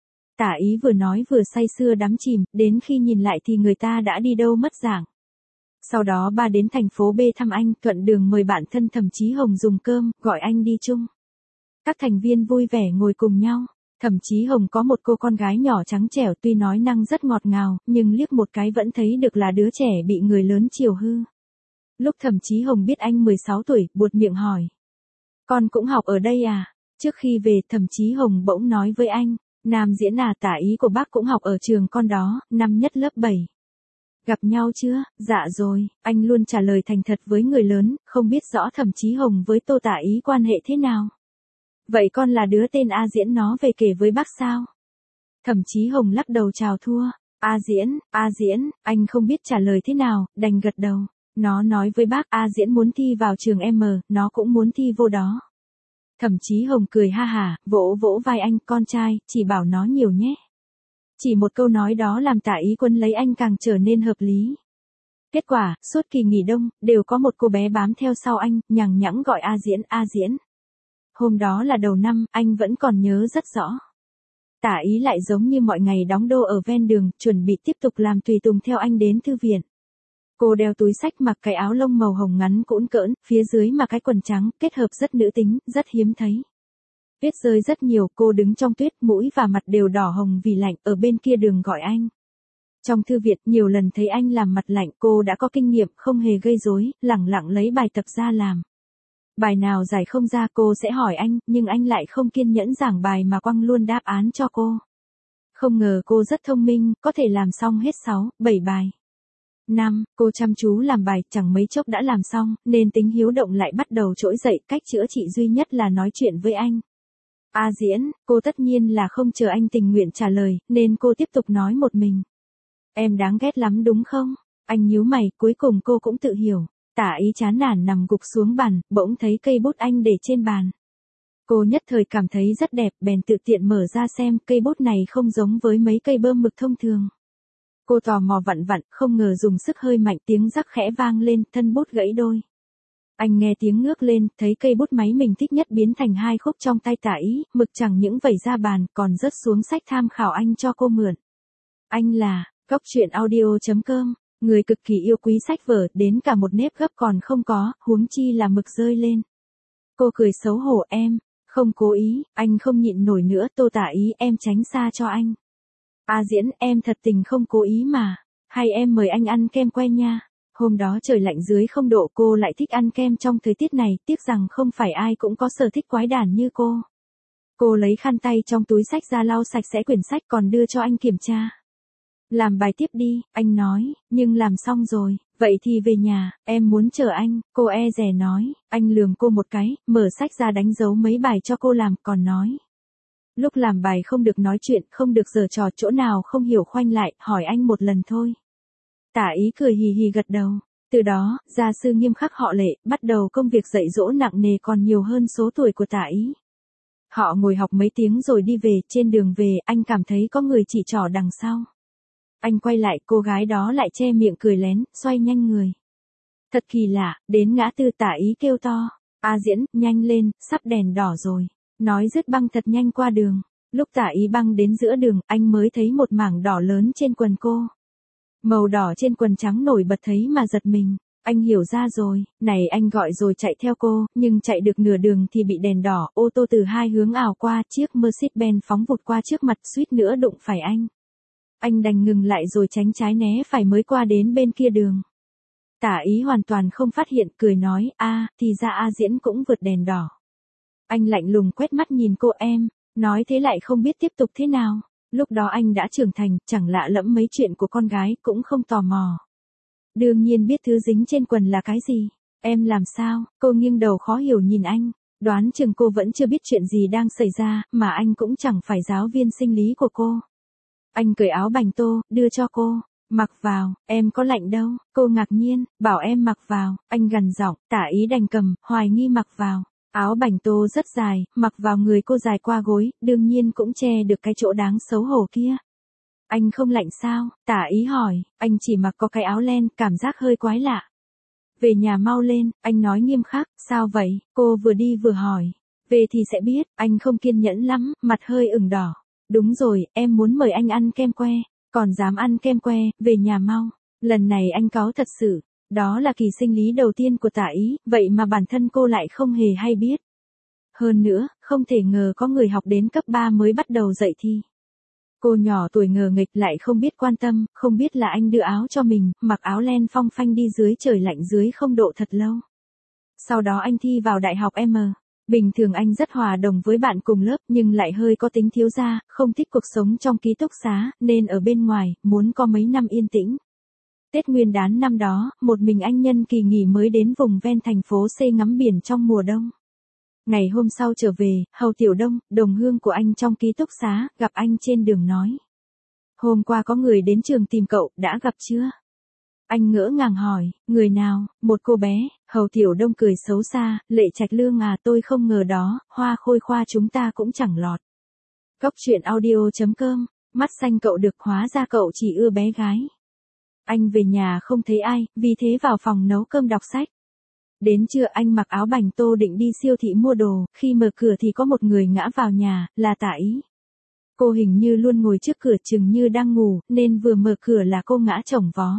Tả ý vừa nói vừa say sưa đắm chìm, đến khi nhìn lại thì người ta đã đi đâu mất dạng. Sau đó ba đến thành phố B thăm anh, thuận đường mời bạn thân Thẩm Chí Hồng dùng cơm, gọi anh đi chung. Các thành viên vui vẻ ngồi cùng nhau. Thẩm Chí Hồng có một cô con gái nhỏ trắng trẻo, tuy nói năng rất ngọt ngào, nhưng liếc một cái vẫn thấy được là đứa trẻ bị người lớn chiều hư. Lúc Thẩm Chí Hồng biết anh 16 tuổi, buột miệng hỏi. Con cũng học ở đây à? Trước khi về, Thẩm Chí Hồng bỗng nói với anh, Nam Diễn à, tả ý của bác cũng học ở trường con đó, năm nhất lớp 7. Gặp nhau chưa? Dạ rồi, anh luôn trả lời thành thật với người lớn, không biết rõ Thẩm Chí Hồng với Tô Tả ý quan hệ thế nào. Vậy con là đứa tên A Diễn nó về kể với bác sao? Thẩm Chí Hồng lắc đầu chào thua. A Diễn, anh không biết trả lời thế nào, đành gật đầu. Nó nói với bác A Diễn muốn thi vào trường M, nó cũng muốn thi vô đó. Thẩm Chí Hồng cười ha hả, vỗ vỗ vai anh, con trai, chỉ bảo nó nhiều nhé. Chỉ một câu nói đó làm Tả Ý Quân lấy anh càng trở nên hợp lý. Kết quả, suốt kỳ nghỉ đông, đều có một cô bé bám theo sau anh, nhằng nhẵng gọi A Diễn. Hôm đó là đầu năm, anh vẫn còn nhớ rất rõ. Tả Ý lại giống như mọi ngày đóng đô ở ven đường, chuẩn bị tiếp tục làm tùy tùng theo anh đến thư viện. Cô đeo túi xách, mặc cái áo lông màu hồng ngắn cũn cỡn, phía dưới mà cái quần trắng, kết hợp rất nữ tính, rất hiếm thấy. Tuyết rơi rất nhiều, cô đứng trong tuyết, mũi và mặt đều đỏ hồng vì lạnh, ở bên kia đường gọi anh. Trong thư viện, nhiều lần thấy anh làm mặt lạnh, cô đã có kinh nghiệm, không hề gây rối, lẳng lặng lấy bài tập ra làm. Bài nào giải không ra cô sẽ hỏi anh, nhưng anh lại không kiên nhẫn giảng bài mà quăng luôn đáp án cho cô. Không ngờ cô rất thông minh, có thể làm xong hết 6, 7 bài. Cô chăm chú làm bài, chẳng mấy chốc đã làm xong, nên tính hiếu động lại bắt đầu trỗi dậy, cách chữa trị duy nhất là nói chuyện với anh. A Diễn, cô tất nhiên là không chờ anh tình nguyện trả lời, nên cô tiếp tục nói một mình. Em đáng ghét lắm đúng không? Anh nhíu mày, cuối cùng cô cũng tự hiểu. Tả Ý chán nản nằm gục xuống bàn, bỗng thấy cây bút anh để trên bàn. Cô nhất thời cảm thấy rất đẹp, bèn tự tiện mở ra xem, cây bút này không giống với mấy cây bơm mực thông thường. Cô tò mò vặn, không ngờ dùng sức hơi mạnh, tiếng rắc khẽ vang lên, thân bút gãy đôi. Anh nghe tiếng ngước lên, thấy cây bút máy mình thích nhất biến thành 2 khúc trong tay Tả Ý, mực chẳng những vẩy ra bàn, còn rớt xuống sách tham khảo anh cho cô mượn. Anh là, Cóc Truyện Audio.com, người cực kỳ yêu quý sách vở, đến cả một nếp gấp còn không có, huống chi là mực rơi lên. Cô cười xấu hổ, em, không cố ý, anh không nhịn nổi nữa, Tô Tả Ý, em tránh xa cho anh. A Diễn, em thật tình không cố ý mà, hay em mời anh ăn kem que nha. Hôm đó trời lạnh dưới 0 độ, cô lại thích ăn kem trong thời tiết này, tiếc rằng không phải ai cũng có sở thích quái đản như cô. Cô lấy khăn tay trong túi sách ra lau sạch sẽ quyển sách còn đưa cho anh kiểm tra. Làm bài tiếp đi, anh nói, nhưng làm xong rồi, vậy thì về nhà, em muốn chờ anh, cô e dè nói, anh lườm cô một cái, mở sách ra đánh dấu mấy bài cho cô làm, còn nói. Lúc làm bài không được nói chuyện, không được giở trò, chỗ nào không hiểu khoanh lại, hỏi anh một lần thôi. Tả Ý cười hì hì gật đầu. Từ đó, gia sư nghiêm khắc họ Lệ, bắt đầu công việc dạy dỗ nặng nề còn nhiều hơn số tuổi của Tả Ý. Họ ngồi học mấy tiếng rồi đi về, trên đường về, anh cảm thấy có người chỉ trỏ đằng sau. Anh quay lại, cô gái đó lại che miệng cười lén, xoay nhanh người. Thật kỳ lạ, đến ngã tư Tả Ý kêu to. A Diễn, nhanh lên, sắp đèn đỏ rồi. Nói dứt băng thật nhanh qua đường. Lúc Tả Ý băng đến giữa đường, anh mới thấy một mảng đỏ lớn trên quần cô. Màu đỏ trên quần trắng nổi bật thấy mà giật mình. Anh hiểu ra rồi, này anh gọi rồi chạy theo cô, nhưng chạy được nửa đường thì bị đèn đỏ, ô tô từ hai hướng ảo qua, chiếc Mercedes-Benz phóng vụt qua trước mặt, suýt nữa đụng phải anh. Anh đành ngừng lại rồi tránh trái né phải mới qua đến bên kia đường. Tả Ý hoàn toàn không phát hiện, cười nói, thì ra A Diễn cũng vượt đèn đỏ. Anh lạnh lùng quét mắt nhìn cô em, nói thế lại không biết tiếp tục thế nào. Lúc đó anh đã trưởng thành, chẳng lạ lẫm mấy chuyện của con gái, cũng không tò mò. Đương nhiên biết thứ dính trên quần là cái gì. Em làm sao? Cô nghiêng đầu khó hiểu nhìn anh. Đoán chừng cô vẫn chưa biết chuyện gì đang xảy ra, mà anh cũng chẳng phải giáo viên sinh lý của cô. Anh cởi áo bành tô, đưa cho cô. Mặc vào, em có lạnh đâu. Cô ngạc nhiên, bảo em mặc vào. Anh gằn giọng, Tả Ý đành cầm, hoài nghi mặc vào. Áo bành tô rất dài, mặc vào người cô dài qua gối, đương nhiên cũng che được cái chỗ đáng xấu hổ kia. Anh không lạnh sao? Tả Ý hỏi, anh chỉ mặc có cái áo len, cảm giác hơi quái lạ. Về nhà mau lên, anh nói nghiêm khắc, sao vậy? Cô vừa đi vừa hỏi. Về thì sẽ biết, anh không kiên nhẫn lắm, mặt hơi ửng đỏ. Đúng rồi, em muốn mời anh ăn kem que, còn dám ăn kem que, về nhà mau. Lần này anh cáu thật sự. Đó là kỳ sinh lý đầu tiên của Tả Ý, vậy mà bản thân cô lại không hề hay biết. Hơn nữa, không thể ngờ có người học đến cấp 3 mới bắt đầu dạy thi. Cô nhỏ tuổi ngờ nghịch lại không biết quan tâm, không biết là anh đưa áo cho mình, mặc áo len phong phanh đi dưới trời lạnh dưới 0 độ thật lâu. Sau đó anh thi vào đại học M. Bình thường anh rất hòa đồng với bạn cùng lớp nhưng lại hơi có tính thiếu gia, không thích cuộc sống trong ký túc xá, nên ở bên ngoài, muốn có mấy năm yên tĩnh. Tết Nguyên đán năm đó, một mình anh nhân kỳ nghỉ mới đến vùng ven thành phố C ngắm biển trong mùa đông. Ngày hôm sau trở về, Hầu Tiểu Đông, đồng hương của anh trong ký túc xá, gặp anh trên đường nói. Hôm qua có người đến trường tìm cậu, đã gặp chưa? Anh ngỡ ngàng hỏi, người nào? Một cô bé. Hầu Tiểu Đông cười xấu xa, Lệ Trạch Lương à, tôi không ngờ đó, Hoa Khôi khoa chúng ta cũng chẳng lọt. Cóc truyện audio.com, mắt xanh cậu được, hóa ra cậu chỉ ưa bé gái. Anh về nhà không thấy ai, vì thế vào phòng nấu cơm đọc sách. Đến trưa anh mặc áo bành tô định đi siêu thị mua đồ, khi mở cửa thì có một người ngã vào nhà, là Tả Ý. Cô hình như luôn ngồi trước cửa chừng như đang ngủ, nên vừa mở cửa là cô ngã chồng vó.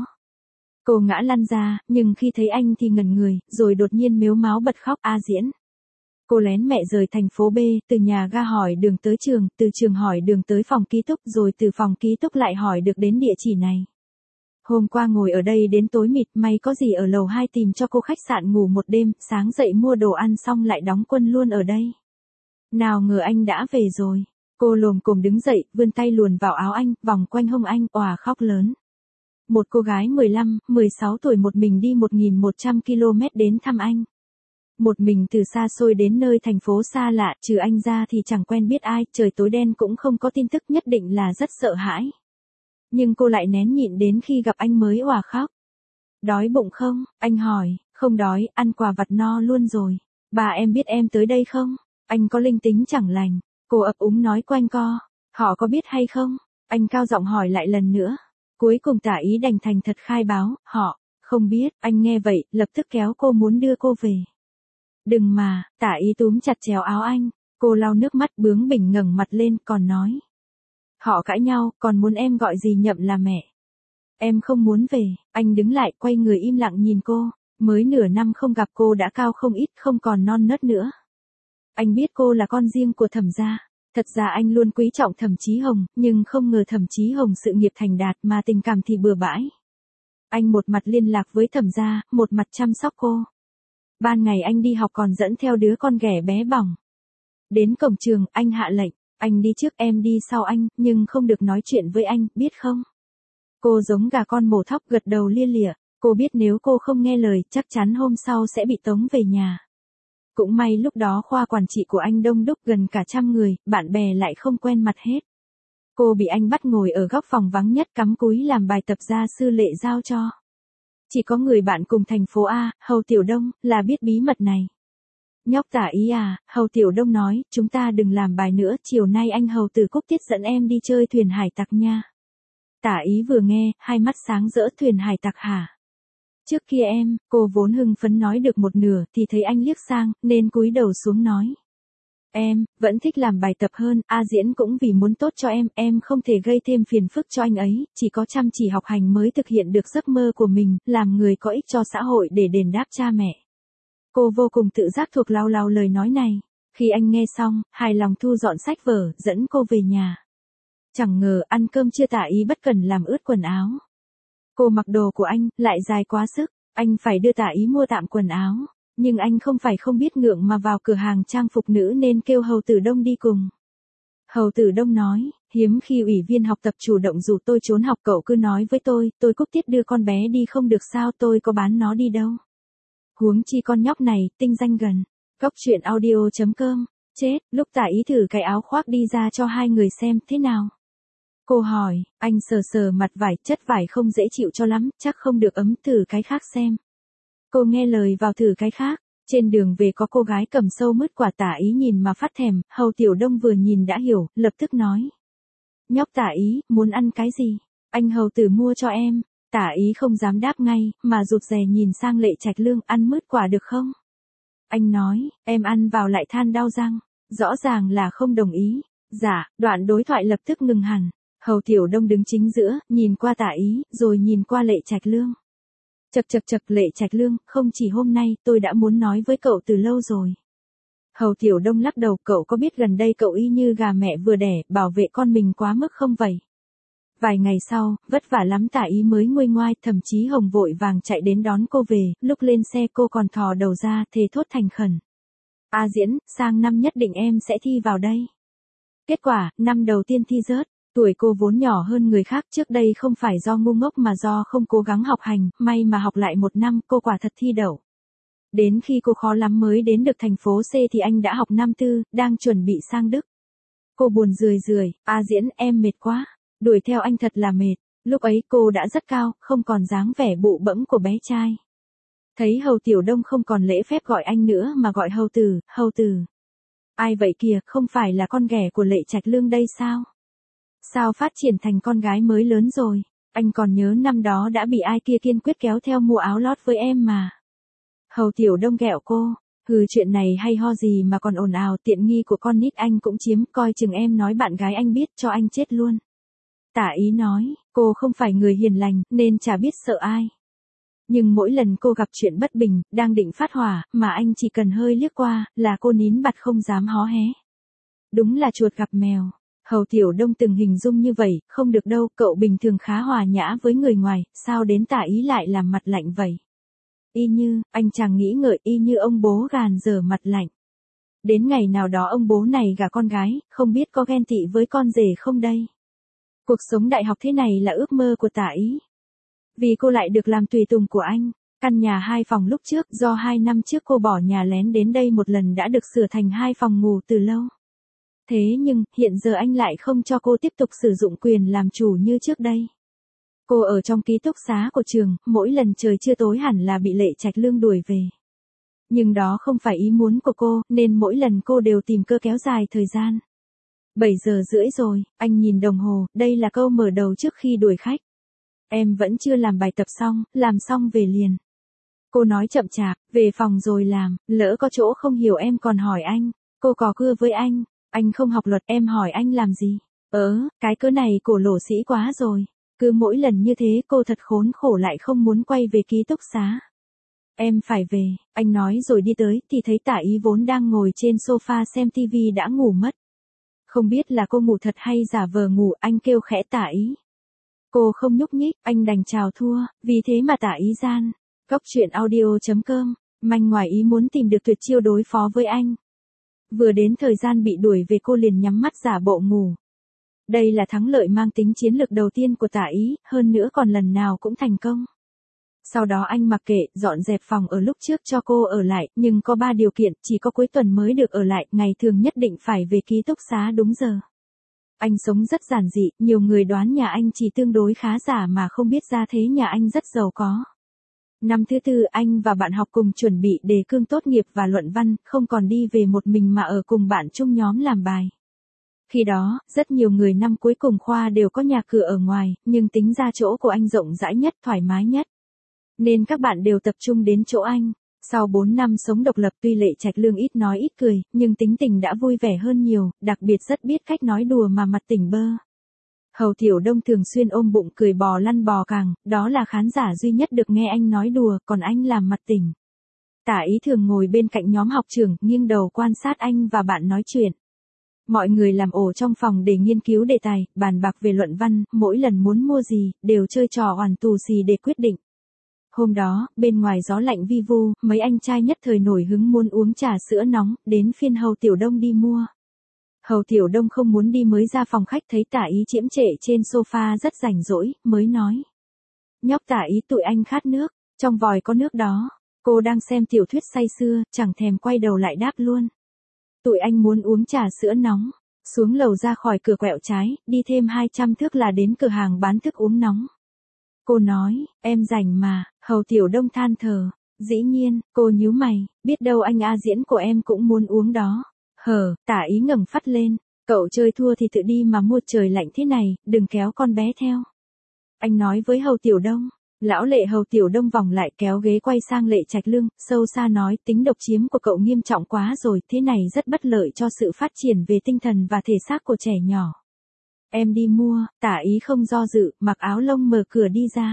Cô ngã lăn ra, nhưng khi thấy anh thì ngẩn người, rồi đột nhiên mếu máo bật khóc. A Diễn. Cô lén mẹ rời thành phố B, từ nhà ga hỏi đường tới trường, từ trường hỏi đường tới phòng ký túc, rồi từ phòng ký túc lại hỏi được đến địa chỉ này. Hôm qua ngồi ở đây đến tối mịt, may có gì ở lầu 2 tìm cho cô khách sạn ngủ một đêm, sáng dậy mua đồ ăn xong lại đóng quân luôn ở đây. Nào ngờ anh đã về rồi. Cô lồm cồm đứng dậy, vươn tay luồn vào áo anh, vòng quanh hông anh, òa khóc lớn. Một cô gái 15, 16 tuổi một mình đi 1.100 km đến thăm anh. Một mình từ xa xôi đến nơi thành phố xa lạ, trừ anh ra thì chẳng quen biết ai, trời tối đen cũng không có tin tức, nhất định là rất sợ hãi. Nhưng cô lại nén nhịn đến khi gặp anh mới òa khóc. Đói bụng không? Anh hỏi. Không đói, ăn quà vặt no luôn rồi. Bà em biết em tới đây không? Anh có linh tính chẳng lành. Cô ấp úng nói quanh co. Họ có biết hay không? Anh cao giọng hỏi lại lần nữa. Cuối cùng Tả Ý đành thành thật khai báo, họ không biết. Anh nghe vậy, lập tức kéo cô muốn đưa cô về. Đừng mà. Tả Ý túm chặt chéo áo anh. Cô lau nước mắt bướng bỉnh ngẩng mặt lên, còn nói. Họ cãi nhau, còn muốn em gọi gì Nhậm là mẹ. Em không muốn về. Anh đứng lại, quay người im lặng nhìn cô. Mới nửa năm không gặp cô đã cao không ít, không còn non nớt nữa. Anh biết cô là con riêng của Thẩm gia. Thật ra anh luôn quý trọng Thẩm Chí Hồng, nhưng không ngờ Thẩm Chí Hồng sự nghiệp thành đạt mà tình cảm thì bừa bãi. Anh một mặt liên lạc với Thẩm gia, một mặt chăm sóc cô. Ban ngày anh đi học còn dẫn theo đứa con ghẻ bé bỏng. Đến cổng trường, anh hạ lệnh. Anh đi trước em đi sau anh, nhưng không được nói chuyện với anh, biết không? Cô giống gà con mổ thóc gật đầu lia lịa, cô biết nếu cô không nghe lời chắc chắn hôm sau sẽ bị tống về nhà. Cũng may lúc đó khoa quản trị của anh đông đúc gần cả 100 người, bạn bè lại không quen mặt hết. Cô bị anh bắt ngồi ở góc phòng vắng nhất cắm cúi làm bài tập gia sư Lệ giao cho. Chỉ có người bạn cùng thành phố A, Hầu Tiểu Đông, là biết bí mật này. Nhóc Tả Ý à, Hầu Tiểu Đông nói, chúng ta đừng làm bài nữa, chiều nay anh Hầu Từ Cúc Tiết dẫn em đi chơi thuyền hải tặc nha. Tả Ý vừa nghe, hai mắt sáng rỡ, thuyền hải tặc hả? Trước kia cô vốn hưng phấn nói được một nửa thì thấy anh liếc sang, nên cúi đầu xuống nói. Em, vẫn thích làm bài tập hơn, A Diễn cũng vì muốn tốt cho em không thể gây thêm phiền phức cho anh ấy, chỉ có chăm chỉ học hành mới thực hiện được giấc mơ của mình, làm người có ích cho xã hội để đền đáp cha mẹ. Cô vô cùng tự giác thuộc lau lời nói này. Khi anh nghe xong, hài lòng thu dọn sách vở, dẫn cô về nhà. Chẳng ngờ ăn cơm chưa Tả Ý bất cần làm ướt quần áo. Cô mặc đồ của anh, lại dài quá sức, anh phải đưa Tả Ý mua tạm quần áo. Nhưng anh không phải không biết ngượng mà vào cửa hàng trang phục nữ nên kêu Hầu Tử Đông đi cùng. Hầu Tử Đông nói, hiếm khi ủy viên học tập chủ động rủ tôi trốn học, cậu cứ nói với tôi Cúc Tiết đưa con bé đi không được sao, tôi có bán nó đi đâu. Huống chi con nhóc này, tinh danh gần. Góc truyện audio.com, chết, lúc Tả Ý thử cái áo khoác đi ra cho hai người xem, thế nào? Cô hỏi, anh sờ mặt vải, chất vải không dễ chịu cho lắm, chắc không được ấm, thử cái khác xem. Cô nghe lời vào thử cái khác. Trên đường về có cô gái cầm sâu mứt quả, Tả Ý nhìn mà phát thèm, Hầu Tiểu Đông vừa nhìn đã hiểu, lập tức nói. Nhóc Tả Ý, muốn ăn cái gì? Anh Hầu Tử mua cho em. Tả Ý không dám đáp ngay, mà rụt rè nhìn sang Lệ Trạch Lương, ăn mứt quả được không? Anh nói, em ăn vào lại than đau răng. Rõ ràng là không đồng ý. Dạ, đoạn đối thoại lập tức ngừng hẳn. Hầu Tiểu Đông đứng chính giữa, nhìn qua Tả Ý, rồi nhìn qua Lệ Trạch Lương. Chật Lệ Trạch Lương, không chỉ hôm nay, tôi đã muốn nói với cậu từ lâu rồi. Hầu Tiểu Đông lắc đầu, cậu có biết gần đây cậu y như gà mẹ vừa đẻ, bảo vệ con mình quá mức không vậy? Vài ngày sau, vất vả lắm Tả Ý mới nguôi ngoai, thậm chí Hồng vội vàng chạy đến đón cô về, lúc lên xe cô còn thò đầu ra, thề thốt thành khẩn. A Diễn, sang năm nhất định em sẽ thi vào đây. Kết quả, năm đầu tiên thi rớt. Tuổi cô vốn nhỏ hơn người khác, trước đây không phải do ngu ngốc mà do không cố gắng học hành, may mà học lại một năm, cô quả thật thi đậu. Đến khi cô khó lắm mới đến được thành phố C thì anh đã học năm tư, đang chuẩn bị sang Đức. Cô buồn rười, A Diễn, em mệt quá. Đuổi theo anh thật là mệt. Lúc ấy cô đã rất cao, không còn dáng vẻ bụ bẫm của bé trai. Thấy Hầu Tiểu Đông không còn lễ phép gọi anh nữa mà gọi Hầu Tử. Ai vậy kìa, không phải là con ghẻ của Lệ Trạch Lương đây sao? Sao phát triển thành con gái mới lớn rồi? Anh còn nhớ năm đó đã bị ai kia kiên quyết kéo theo mua áo lót với em mà. Hầu Tiểu Đông ghẹo cô. Chuyện này hay ho gì mà còn ồn ào, tiện nghi của con nít anh cũng chiếm, coi chừng em nói bạn gái anh biết cho anh chết luôn. Tả Ý nói, cô không phải người hiền lành, nên chả biết sợ ai. Nhưng mỗi lần cô gặp chuyện bất bình, đang định phát hỏa, mà anh chỉ cần hơi liếc qua, là cô nín bặt không dám hó hé. Đúng là chuột gặp mèo. Hầu Tiểu Đông từng hình dung như vậy, không được đâu, cậu bình thường khá hòa nhã với người ngoài, sao đến Tả Ý lại làm mặt lạnh vậy? Y như, anh chàng nghĩ ngợi, y như ông bố gàn dở mặt lạnh. Đến ngày nào đó ông bố này gả con gái, không biết có ghen tị với con rể không đây? Cuộc sống đại học thế này là ước mơ của Tả Ý. Vì cô lại được làm tùy tùng của anh. Căn nhà 2 phòng lúc trước, do 2 năm trước cô bỏ nhà lén đến đây một lần đã được sửa thành 2 phòng ngủ từ lâu. Thế nhưng, hiện giờ anh lại không cho cô tiếp tục sử dụng quyền làm chủ như trước đây. Cô ở trong ký túc xá của trường, mỗi lần trời chưa tối hẳn là bị Lệ Trạch Lương đuổi về. Nhưng đó không phải ý muốn của cô, nên mỗi lần cô đều tìm cơ kéo dài thời gian. 7 giờ rưỡi rồi, anh nhìn đồng hồ, đây là câu mở đầu trước khi đuổi khách. Em vẫn chưa làm bài tập xong, làm xong về liền. Cô nói chậm chạp, về phòng rồi làm, lỡ có chỗ không hiểu em còn hỏi anh. Cô cò cưa với anh không học luật, em hỏi anh làm gì? Cái cớ này cổ lỗ sĩ quá rồi. Cứ mỗi lần như thế cô thật khốn khổ lại không muốn quay về ký túc xá. Em phải về, anh nói rồi đi tới thì thấy Tả Ý vốn đang ngồi trên sofa xem tivi đã ngủ mất. Không biết là cô ngủ thật hay giả vờ ngủ, anh kêu khẽ Tả Ý. Cô không nhúc nhích, anh đành chào thua, vì thế mà Tả Ý gian. Góc truyện audio.com, manh ngoài ý muốn tìm được tuyệt chiêu đối phó với anh. Vừa đến thời gian bị đuổi về cô liền nhắm mắt giả bộ ngủ. Đây là thắng lợi mang tính chiến lược đầu tiên của Tả Ý, hơn nữa còn lần nào cũng thành công. Sau đó anh mặc kệ, dọn dẹp phòng ở lúc trước cho cô ở lại, nhưng có 3 điều kiện, chỉ có cuối tuần mới được ở lại, ngày thường nhất định phải về ký túc xá đúng giờ. Anh sống rất giản dị, nhiều người đoán nhà anh chỉ tương đối khá giả mà không biết ra thế nhà anh rất giàu có. Năm thứ tư anh và bạn học cùng chuẩn bị đề cương tốt nghiệp và luận văn, không còn đi về một mình mà ở cùng bạn chung nhóm làm bài. Khi đó, rất nhiều người năm cuối cùng khoa đều có nhà cửa ở ngoài, nhưng tính ra chỗ của anh rộng rãi nhất, thoải mái nhất. Nên các bạn đều tập trung đến chỗ anh. Sau 4 năm sống độc lập tuy Lệ Trạch Lương ít nói ít cười, nhưng tính tình đã vui vẻ hơn nhiều, đặc biệt rất biết cách nói đùa mà mặt tỉnh bơ. Hầu Tiểu Đông thường xuyên ôm bụng cười bò lăn bò càng, đó là khán giả duy nhất được nghe anh nói đùa, còn anh làm mặt tỉnh. Tả Ý thường ngồi bên cạnh nhóm học trưởng, nghiêng đầu quan sát anh và bạn nói chuyện. Mọi người làm ổ trong phòng để nghiên cứu đề tài, bàn bạc về luận văn, mỗi lần muốn mua gì, đều chơi trò oằn tù xì để quyết định. Hôm đó, bên ngoài gió lạnh vi vu, mấy anh trai nhất thời nổi hứng muốn uống trà sữa nóng, đến phiên Hầu Tiểu Đông đi mua. Hầu Tiểu Đông không muốn đi mới ra phòng khách thấy Tả Ý chiễm trệ trên sofa rất rảnh rỗi, mới nói. Nhóc Tả Ý tụi anh khát nước, trong vòi có nước đó. Cô đang xem tiểu thuyết say sưa, chẳng thèm quay đầu lại đáp luôn. Tụi anh muốn uống trà sữa nóng. Xuống lầu ra khỏi cửa quẹo trái, đi thêm 200 thước là đến cửa hàng bán thức uống nóng. Cô nói, em rảnh mà, Hầu Tiểu Đông than thở. Dĩ nhiên, cô nhíu mày, biết đâu anh A Diễn của em cũng muốn uống đó. Tả Ý ngẩng phát lên, cậu chơi thua thì tự đi mà mua, trời lạnh thế này, đừng kéo con bé theo. Anh nói với Hầu Tiểu Đông. Lão Lệ. Hầu Tiểu Đông vòng lại kéo ghế quay sang Lệ Trạch Lương, sâu xa nói, tính độc chiếm của cậu nghiêm trọng quá rồi, thế này rất bất lợi cho sự phát triển về tinh thần và thể xác của trẻ nhỏ. Em đi mua. Tả Ý không do dự, mặc áo lông mở cửa đi ra.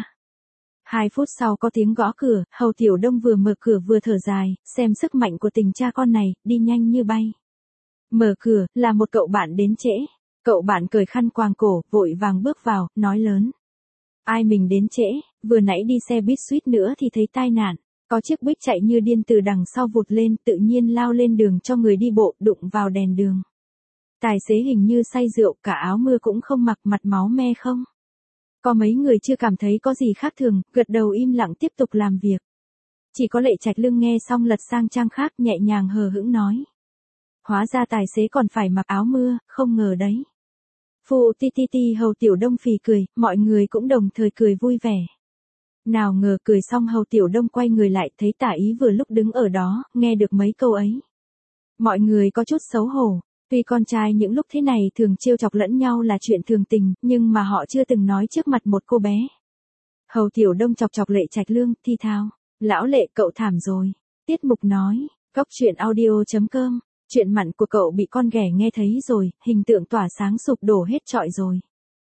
2 phút sau có tiếng gõ cửa, Hầu Tiểu Đông vừa mở cửa vừa thở dài, xem sức mạnh của tình cha con này, đi nhanh như bay. Mở cửa, là một cậu bạn đến trễ. Cậu bạn cởi khăn quàng cổ, vội vàng bước vào, nói lớn. Ai mình đến trễ, vừa nãy đi xe buýt suýt nữa thì thấy tai nạn. Có chiếc buýt chạy như điên từ đằng sau vụt lên, tự nhiên lao lên đường cho người đi bộ, đụng vào đèn đường. Tài xế hình như say rượu, cả áo mưa cũng không mặc, mặt máu me không. Có mấy người chưa cảm thấy có gì khác thường, gật đầu im lặng tiếp tục làm việc. Chỉ có Lệ Trạch Lương nghe xong lật sang trang khác, nhẹ nhàng hờ hững nói. Hóa ra tài xế còn phải mặc áo mưa, không ngờ đấy. Phụ ti ti ti. Hầu Tiểu Đông phì cười, mọi người cũng đồng thời cười vui vẻ. Nào ngờ cười xong Hầu Tiểu Đông quay người lại thấy Tả Ý vừa lúc đứng ở đó, nghe được mấy câu ấy. Mọi người có chút xấu hổ, tuy con trai những lúc thế này thường trêu chọc lẫn nhau là chuyện thường tình, nhưng mà họ chưa từng nói trước mặt một cô bé. Hầu Tiểu Đông chọc chọc Lệ Trạch Lương, thi thao. Lão Lệ, cậu thảm rồi. Tiết mục nói, Cóc Truyện Audio.com. Chuyện mặn của cậu bị con ghẻ nghe thấy rồi, hình tượng tỏa sáng sụp đổ hết trọi rồi.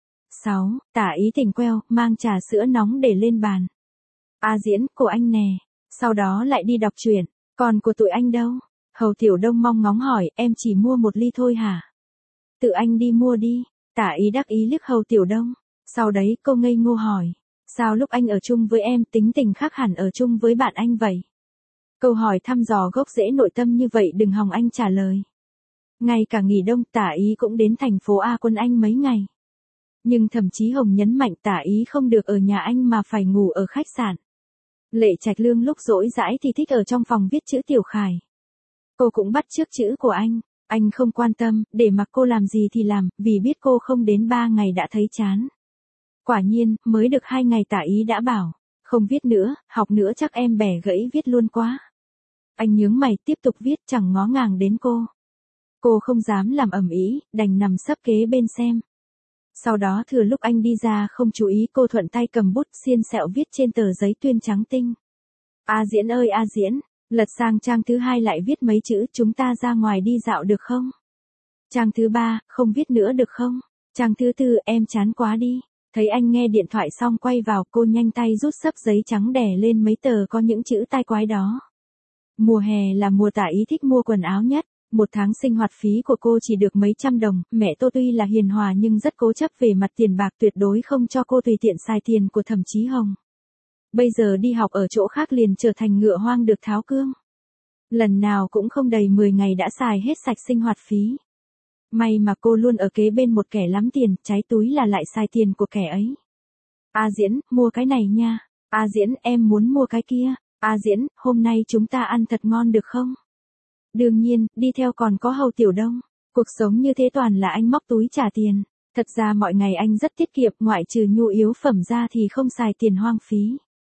6. Tả Ý tỉnh queo, mang trà sữa nóng để lên bàn. A Diễn, của anh nè. Sau đó lại đi đọc truyện. Còn của tụi anh đâu? Hầu Tiểu Đông mong ngóng hỏi, em chỉ mua 1 ly thôi hả? Tự anh đi mua đi. Tả Ý đắc ý liếc Hầu Tiểu Đông. Sau đấy cô ngây ngô hỏi. Sao lúc anh ở chung với em tính tình khác hẳn ở chung với bạn anh vậy? Câu hỏi thăm dò gốc rễ nội tâm như vậy đừng hòng anh trả lời. Ngay cả nghỉ đông Tả Ý cũng đến thành phố A Quân Anh mấy ngày. Nhưng thậm chí Hồng nhấn mạnh Tả Ý không được ở nhà anh mà phải ngủ ở khách sạn. Lệ Trạch Lương lúc rỗi rãi thì thích ở trong phòng viết chữ tiểu khải. Cô cũng bắt chước chữ của anh không quan tâm, để mặc cô làm gì thì làm, vì biết cô không đến 3 ngày đã thấy chán. Quả nhiên, mới được 2 ngày Tả Ý đã bảo, không viết nữa, học nữa chắc em bẻ gãy viết luôn quá. Anh nhướng mày tiếp tục viết chẳng ngó ngàng đến cô. Cô không dám làm ầm ĩ, đành nằm sấp kế bên xem. Sau đó thừa lúc anh đi ra không chú ý cô thuận tay cầm bút xiên sẹo viết trên tờ giấy tuyên trắng tinh. A Diễn ơi A Diễn, lật sang trang thứ 2 lại viết mấy chữ chúng ta ra ngoài đi dạo được không? Trang thứ 3, không viết nữa được không? Trang thứ 4, em chán quá đi. Thấy anh nghe điện thoại xong quay vào cô nhanh tay rút xấp giấy trắng đè lên mấy tờ có những chữ tai quái đó. Mùa hè là mùa Tả Ý thích mua quần áo nhất. 1 tháng sinh hoạt phí của cô chỉ được mấy trăm đồng, mẹ Tô tuy là hiền hòa nhưng rất cố chấp về mặt tiền bạc, tuyệt đối không cho cô tùy tiện xài tiền của Thẩm Chí Hồng. Bây giờ đi học ở chỗ khác liền trở thành ngựa hoang được tháo cương. Lần nào cũng không đầy 10 ngày đã xài hết sạch sinh hoạt phí. May mà cô luôn ở kế bên một kẻ lắm tiền, trái túi là lại xài tiền của kẻ ấy. A Diễn, mua cái này nha. A Diễn, em muốn mua cái kia. A Diễn, hôm nay chúng ta ăn thật ngon được không? Đương nhiên, đi theo còn có Hầu Tiểu Đông. Cuộc sống như thế toàn là anh móc túi trả tiền. Thật ra mọi ngày anh rất tiết kiệm, ngoại trừ nhu yếu phẩm ra thì không xài tiền hoang phí.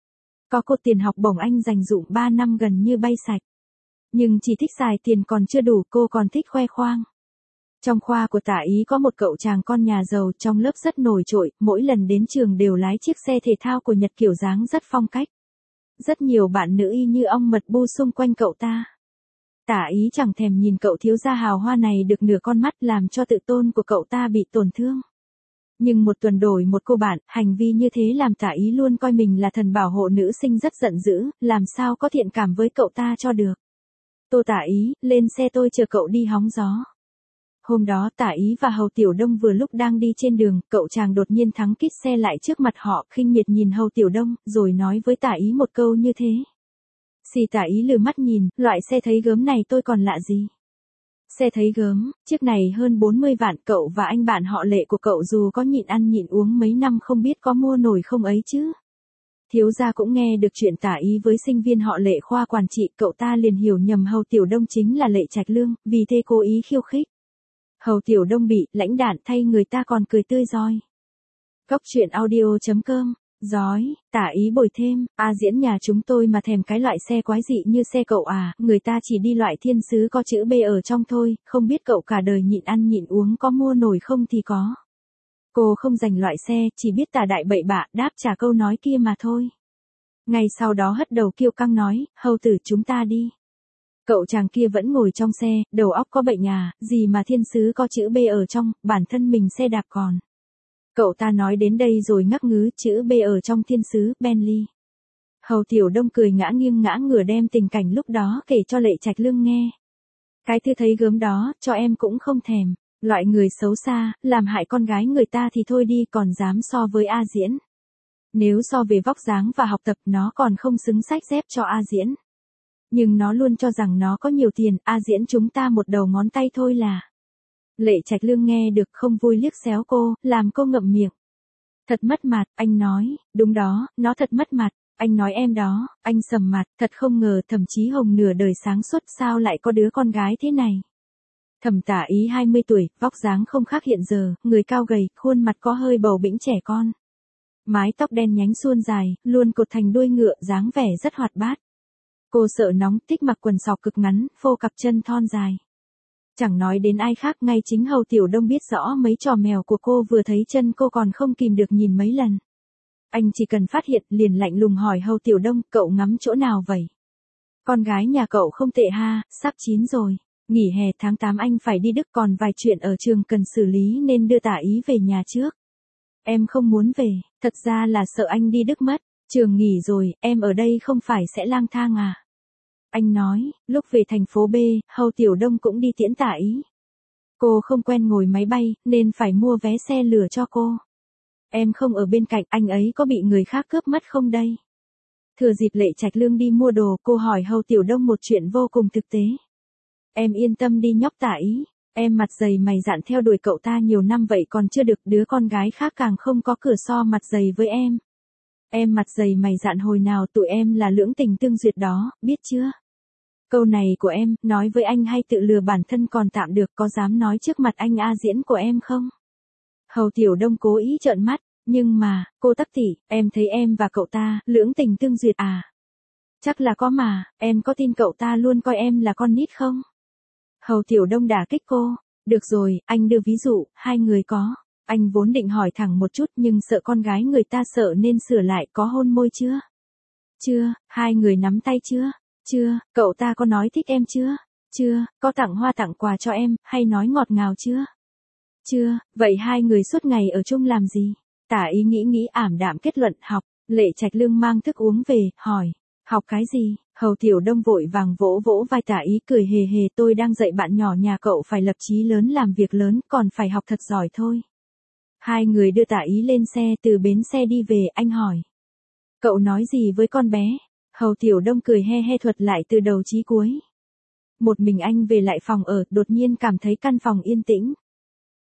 Có cột tiền học bổng anh dành dụm 3 năm gần như bay sạch. Nhưng chỉ thích xài tiền còn chưa đủ, cô còn thích khoe khoang. Trong khoa của Tả Ý có một cậu chàng con nhà giàu trong lớp rất nổi trội, mỗi lần đến trường đều lái chiếc xe thể thao của Nhật kiểu dáng rất phong cách. Rất nhiều bạn nữ y như ong mật bu xung quanh cậu ta. Tả Ý chẳng thèm nhìn cậu thiếu gia hào hoa này được nửa con mắt, làm cho tự tôn của cậu ta bị tổn thương. Nhưng một tuần đổi một cô bạn, hành vi như thế làm Tả Ý luôn coi mình là thần bảo hộ nữ sinh rất giận dữ, làm sao có thiện cảm với cậu ta cho được. Tô Tả Ý, lên xe tôi chờ cậu đi hóng gió. Hôm đó Tả Ý và Hầu Tiểu Đông vừa lúc đang đi trên đường, cậu chàng đột nhiên thắng kít xe lại trước mặt họ, khinh miệt nhìn Hầu Tiểu Đông, rồi nói với Tả Ý một câu như thế. Xì Tả Ý lừ mắt nhìn, loại xe thấy gớm này tôi còn lạ gì. Xe thấy gớm, chiếc này hơn 40 vạn, cậu và anh bạn họ Lệ của cậu dù có nhịn ăn nhịn uống mấy năm không biết có mua nổi không ấy chứ. Thiếu gia cũng nghe được chuyện Tả Ý với sinh viên họ Lệ khoa quản trị, cậu ta liền hiểu nhầm Hầu Tiểu Đông chính là Lệ Trạch Lương, vì thế cố ý khiêu khích. Hầu Tiểu Đông bị lãnh đạn thay người ta còn cười tươi rói. Cóc truyện audio.com. Rói, Tả Ý bồi thêm, A Diễn nhà chúng tôi mà thèm cái loại xe quái dị như xe cậu à, người ta chỉ đi loại thiên sứ có chữ B ở trong thôi, không biết cậu cả đời nhịn ăn nhịn uống có mua nổi không thì có. Cô không giành loại xe, chỉ biết Tả Đại bậy bạ đáp trả câu nói kia mà thôi. Ngay sau đó hất đầu kiêu căng nói, Hầu tử chúng ta đi. Cậu chàng kia vẫn ngồi trong xe, đầu óc có bệnh à, gì mà thiên sứ có chữ B ở trong, bản thân mình xe đạp còn. Cậu ta nói đến đây rồi ngắc ngứ, chữ B ở trong thiên sứ, Bentley. Hầu Tiểu Đông cười ngã nghiêng ngã ngửa đem tình cảnh lúc đó kể cho Lệ Trạch Lương nghe. Cái thư thấy gớm đó, cho em cũng không thèm. Loại người xấu xa, làm hại con gái người ta thì thôi đi, còn dám so với A Diễn. Nếu so về vóc dáng và học tập nó còn không xứng sách dép cho A Diễn. Nhưng nó luôn cho rằng nó có nhiều tiền, A Diễn chúng ta một đầu ngón tay thôi là. Lệ Trạch Lương nghe được không vui liếc xéo cô, làm cô ngậm miệng. Thật mất mặt, anh nói, đúng đó, nó thật mất mặt, anh nói em đó, anh sầm mặt, thật không ngờ thậm chí Hồng nửa đời sáng suốt sao lại có đứa con gái thế này. Thẩm Tả Ý 20 tuổi, vóc dáng không khác hiện giờ, người cao gầy, khuôn mặt có hơi bầu bĩnh trẻ con. Mái tóc đen nhánh suôn dài, luôn cột thành đuôi ngựa, dáng vẻ rất hoạt bát. Cô sợ nóng, thích mặc quần sọc cực ngắn, phô cặp chân thon dài. Chẳng nói đến ai khác, ngay chính Hầu Tiểu Đông biết rõ mấy trò mèo của cô, vừa thấy chân cô còn không kìm được nhìn mấy lần. Anh chỉ cần phát hiện liền lạnh lùng hỏi Hầu Tiểu Đông, cậu ngắm chỗ nào vậy? Con gái nhà cậu không tệ ha, sắp chín rồi. Nghỉ hè tháng 8 anh phải đi Đức, còn vài chuyện ở trường cần xử lý nên đưa Tả Ý về nhà trước. Em không muốn về, thật ra là sợ anh đi Đức mất. Trường nghỉ rồi, em ở đây không phải sẽ lang thang à? Anh nói, lúc về thành phố B, Hầu Tiểu Đông cũng đi tiễn Tả Ý. Cô không quen ngồi máy bay, nên phải mua vé xe lửa cho cô. Em không ở bên cạnh, anh ấy có bị người khác cướp mất không đây? Thừa dịp Lệ Trạch Lương đi mua đồ, cô hỏi Hầu Tiểu Đông một chuyện vô cùng thực tế. Em yên tâm đi nhóc Tả Ý, em mặt dày mày dạn theo đuổi cậu ta nhiều năm vậy còn chưa được, đứa con gái khác càng không có cửa so mặt dày với em. Em mặt dày mày dạn hồi nào tụi em là lưỡng tình tương duyệt đó, biết chưa? Câu này của em, nói với anh hay tự lừa bản thân còn tạm được, có dám nói trước mặt anh A Diễn của em không? Hầu Tiểu Đông cố ý trợn mắt, nhưng mà, cô Tắc tỷ, em thấy em và cậu ta, lưỡng tình tương duyệt à? Chắc là có mà, em có tin cậu ta luôn coi em là con nít không? Hầu Tiểu Đông đả kích cô, được rồi, anh đưa ví dụ, hai người có. Anh vốn định hỏi thẳng một chút nhưng sợ con gái người ta sợ nên sửa lại, có hôn môi chưa? Chưa, hai người nắm tay chưa? Chưa, cậu ta có nói thích em chưa? Chưa, có tặng hoa tặng quà cho em, hay nói ngọt ngào chưa? Chưa, vậy hai người suốt ngày ở chung làm gì? Tả Ý nghĩ ảm đạm kết luận học. Lệ Trạch Lương mang thức uống về, hỏi, học cái gì? Hầu Tiểu Đông vội vàng vỗ vỗ vai Tả Ý cười hề hề, tôi đang dạy bạn nhỏ nhà cậu phải lập chí lớn làm việc lớn, còn phải học thật giỏi thôi. Hai người đưa Tả Ý lên xe, từ bến xe đi về, anh hỏi. Cậu nói gì với con bé? Hầu Tiểu Đông cười he he thuật lại từ đầu chí cuối. Một mình anh về lại phòng ở, đột nhiên cảm thấy căn phòng yên tĩnh.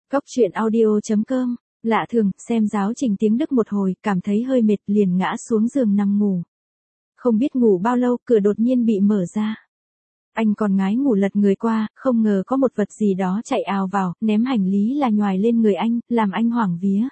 Cóc truyện audio.com, lạ thường, xem giáo trình tiếng Đức một hồi, cảm thấy hơi mệt liền ngã xuống giường nằm ngủ. Không biết ngủ bao lâu, cửa đột nhiên bị mở ra. Anh còn ngái ngủ lật người qua, không ngờ có một vật gì đó chạy ào vào, ném hành lý là nhoài lên người anh, làm anh hoảng vía.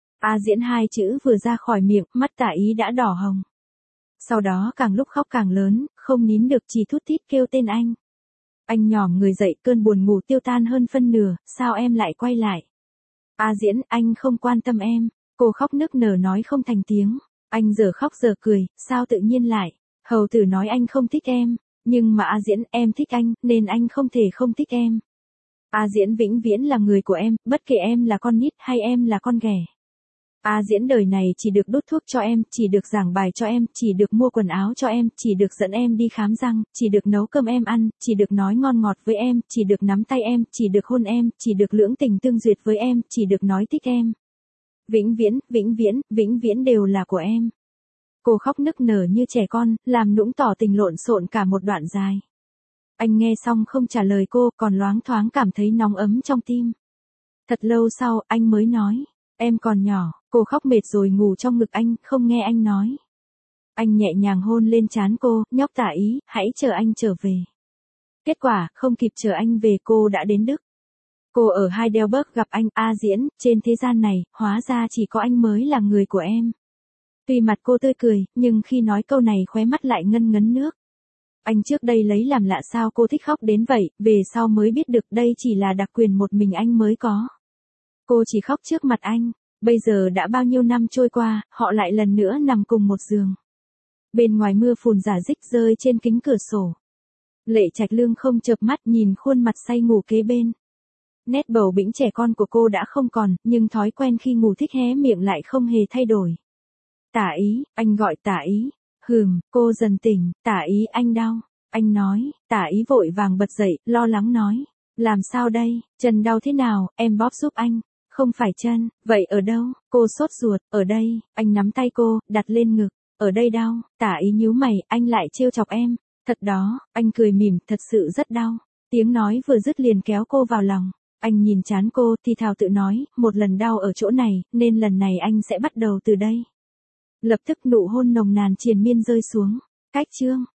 A Diễn hai chữ vừa ra khỏi miệng, mắt Tả Ý đã đỏ hồng. Sau đó càng lúc khóc càng lớn, không nín được chỉ thút thít kêu tên anh. Anh nhòm người dậy, cơn buồn ngủ tiêu tan hơn phân nửa, sao em lại quay lại? A Diễn, anh không quan tâm em. Cô khóc nức nở nói không thành tiếng. Anh giờ khóc giờ cười, sao tự nhiên lại? Hầu tử nói anh không thích em. Nhưng mà A Diễn, em thích anh, nên anh không thể không thích em. A Diễn vĩnh viễn là người của em, bất kể em là con nít hay em là con ghẻ. A Diễn đời này chỉ được đút thuốc cho em, chỉ được giảng bài cho em, chỉ được mua quần áo cho em, chỉ được dẫn em đi khám răng, chỉ được nấu cơm em ăn, chỉ được nói ngon ngọt với em, chỉ được nắm tay em, chỉ được hôn em, chỉ được lưỡng tình tương duyệt với em, chỉ được nói thích em. Vĩnh viễn, vĩnh viễn, vĩnh viễn đều là của em. Cô khóc nức nở như trẻ con, làm nũng tỏ tình lộn xộn cả một đoạn dài. Anh nghe xong không trả lời cô, còn loáng thoáng cảm thấy nóng ấm trong tim. Thật lâu sau, anh mới nói, em còn nhỏ. Cô khóc mệt rồi ngủ trong ngực anh, không nghe anh nói. Anh nhẹ nhàng hôn lên trán cô, nhóc Tả Ý, hãy chờ anh trở về. Kết quả, không kịp chờ anh về cô đã đến Đức. Cô ở Heidelberg gặp anh, A Diễn, trên thế gian này, hóa ra chỉ có anh mới là người của em. Tuy mặt cô tươi cười, nhưng khi nói câu này khóe mắt lại ngân ngấn nước. Anh trước đây lấy làm lạ sao cô thích khóc đến vậy, về sau mới biết được đây chỉ là đặc quyền một mình anh mới có. Cô chỉ khóc trước mặt anh. Bây giờ đã bao nhiêu năm trôi qua, họ lại lần nữa nằm cùng một giường. Bên ngoài mưa phùn rả rích rơi trên kính cửa sổ. Lệ Trạch Lương không chợp mắt nhìn khuôn mặt say ngủ kế bên. Nét bầu bĩnh trẻ con của cô đã không còn, nhưng thói quen khi ngủ thích hé miệng lại không hề thay đổi. Tả Ý, anh gọi Tả Ý. Cô dần tỉnh, Tả Ý anh đau. Anh nói, Tả Ý vội vàng bật dậy, lo lắng nói. Làm sao đây, chân đau thế nào, em bóp giúp anh. Không phải chân, vậy ở đâu? Cô sốt ruột, ở đây, anh nắm tay cô, đặt lên ngực, ở đây đau, Tả Ý nhíu mày, anh lại trêu chọc em, thật đó, anh cười mỉm, thật sự rất đau, tiếng nói vừa dứt liền kéo cô vào lòng, anh nhìn trán cô, thì thào tự nói, một lần đau ở chỗ này, nên lần này anh sẽ bắt đầu từ đây. Lập tức nụ hôn nồng nàn triền miên rơi xuống, cách chương.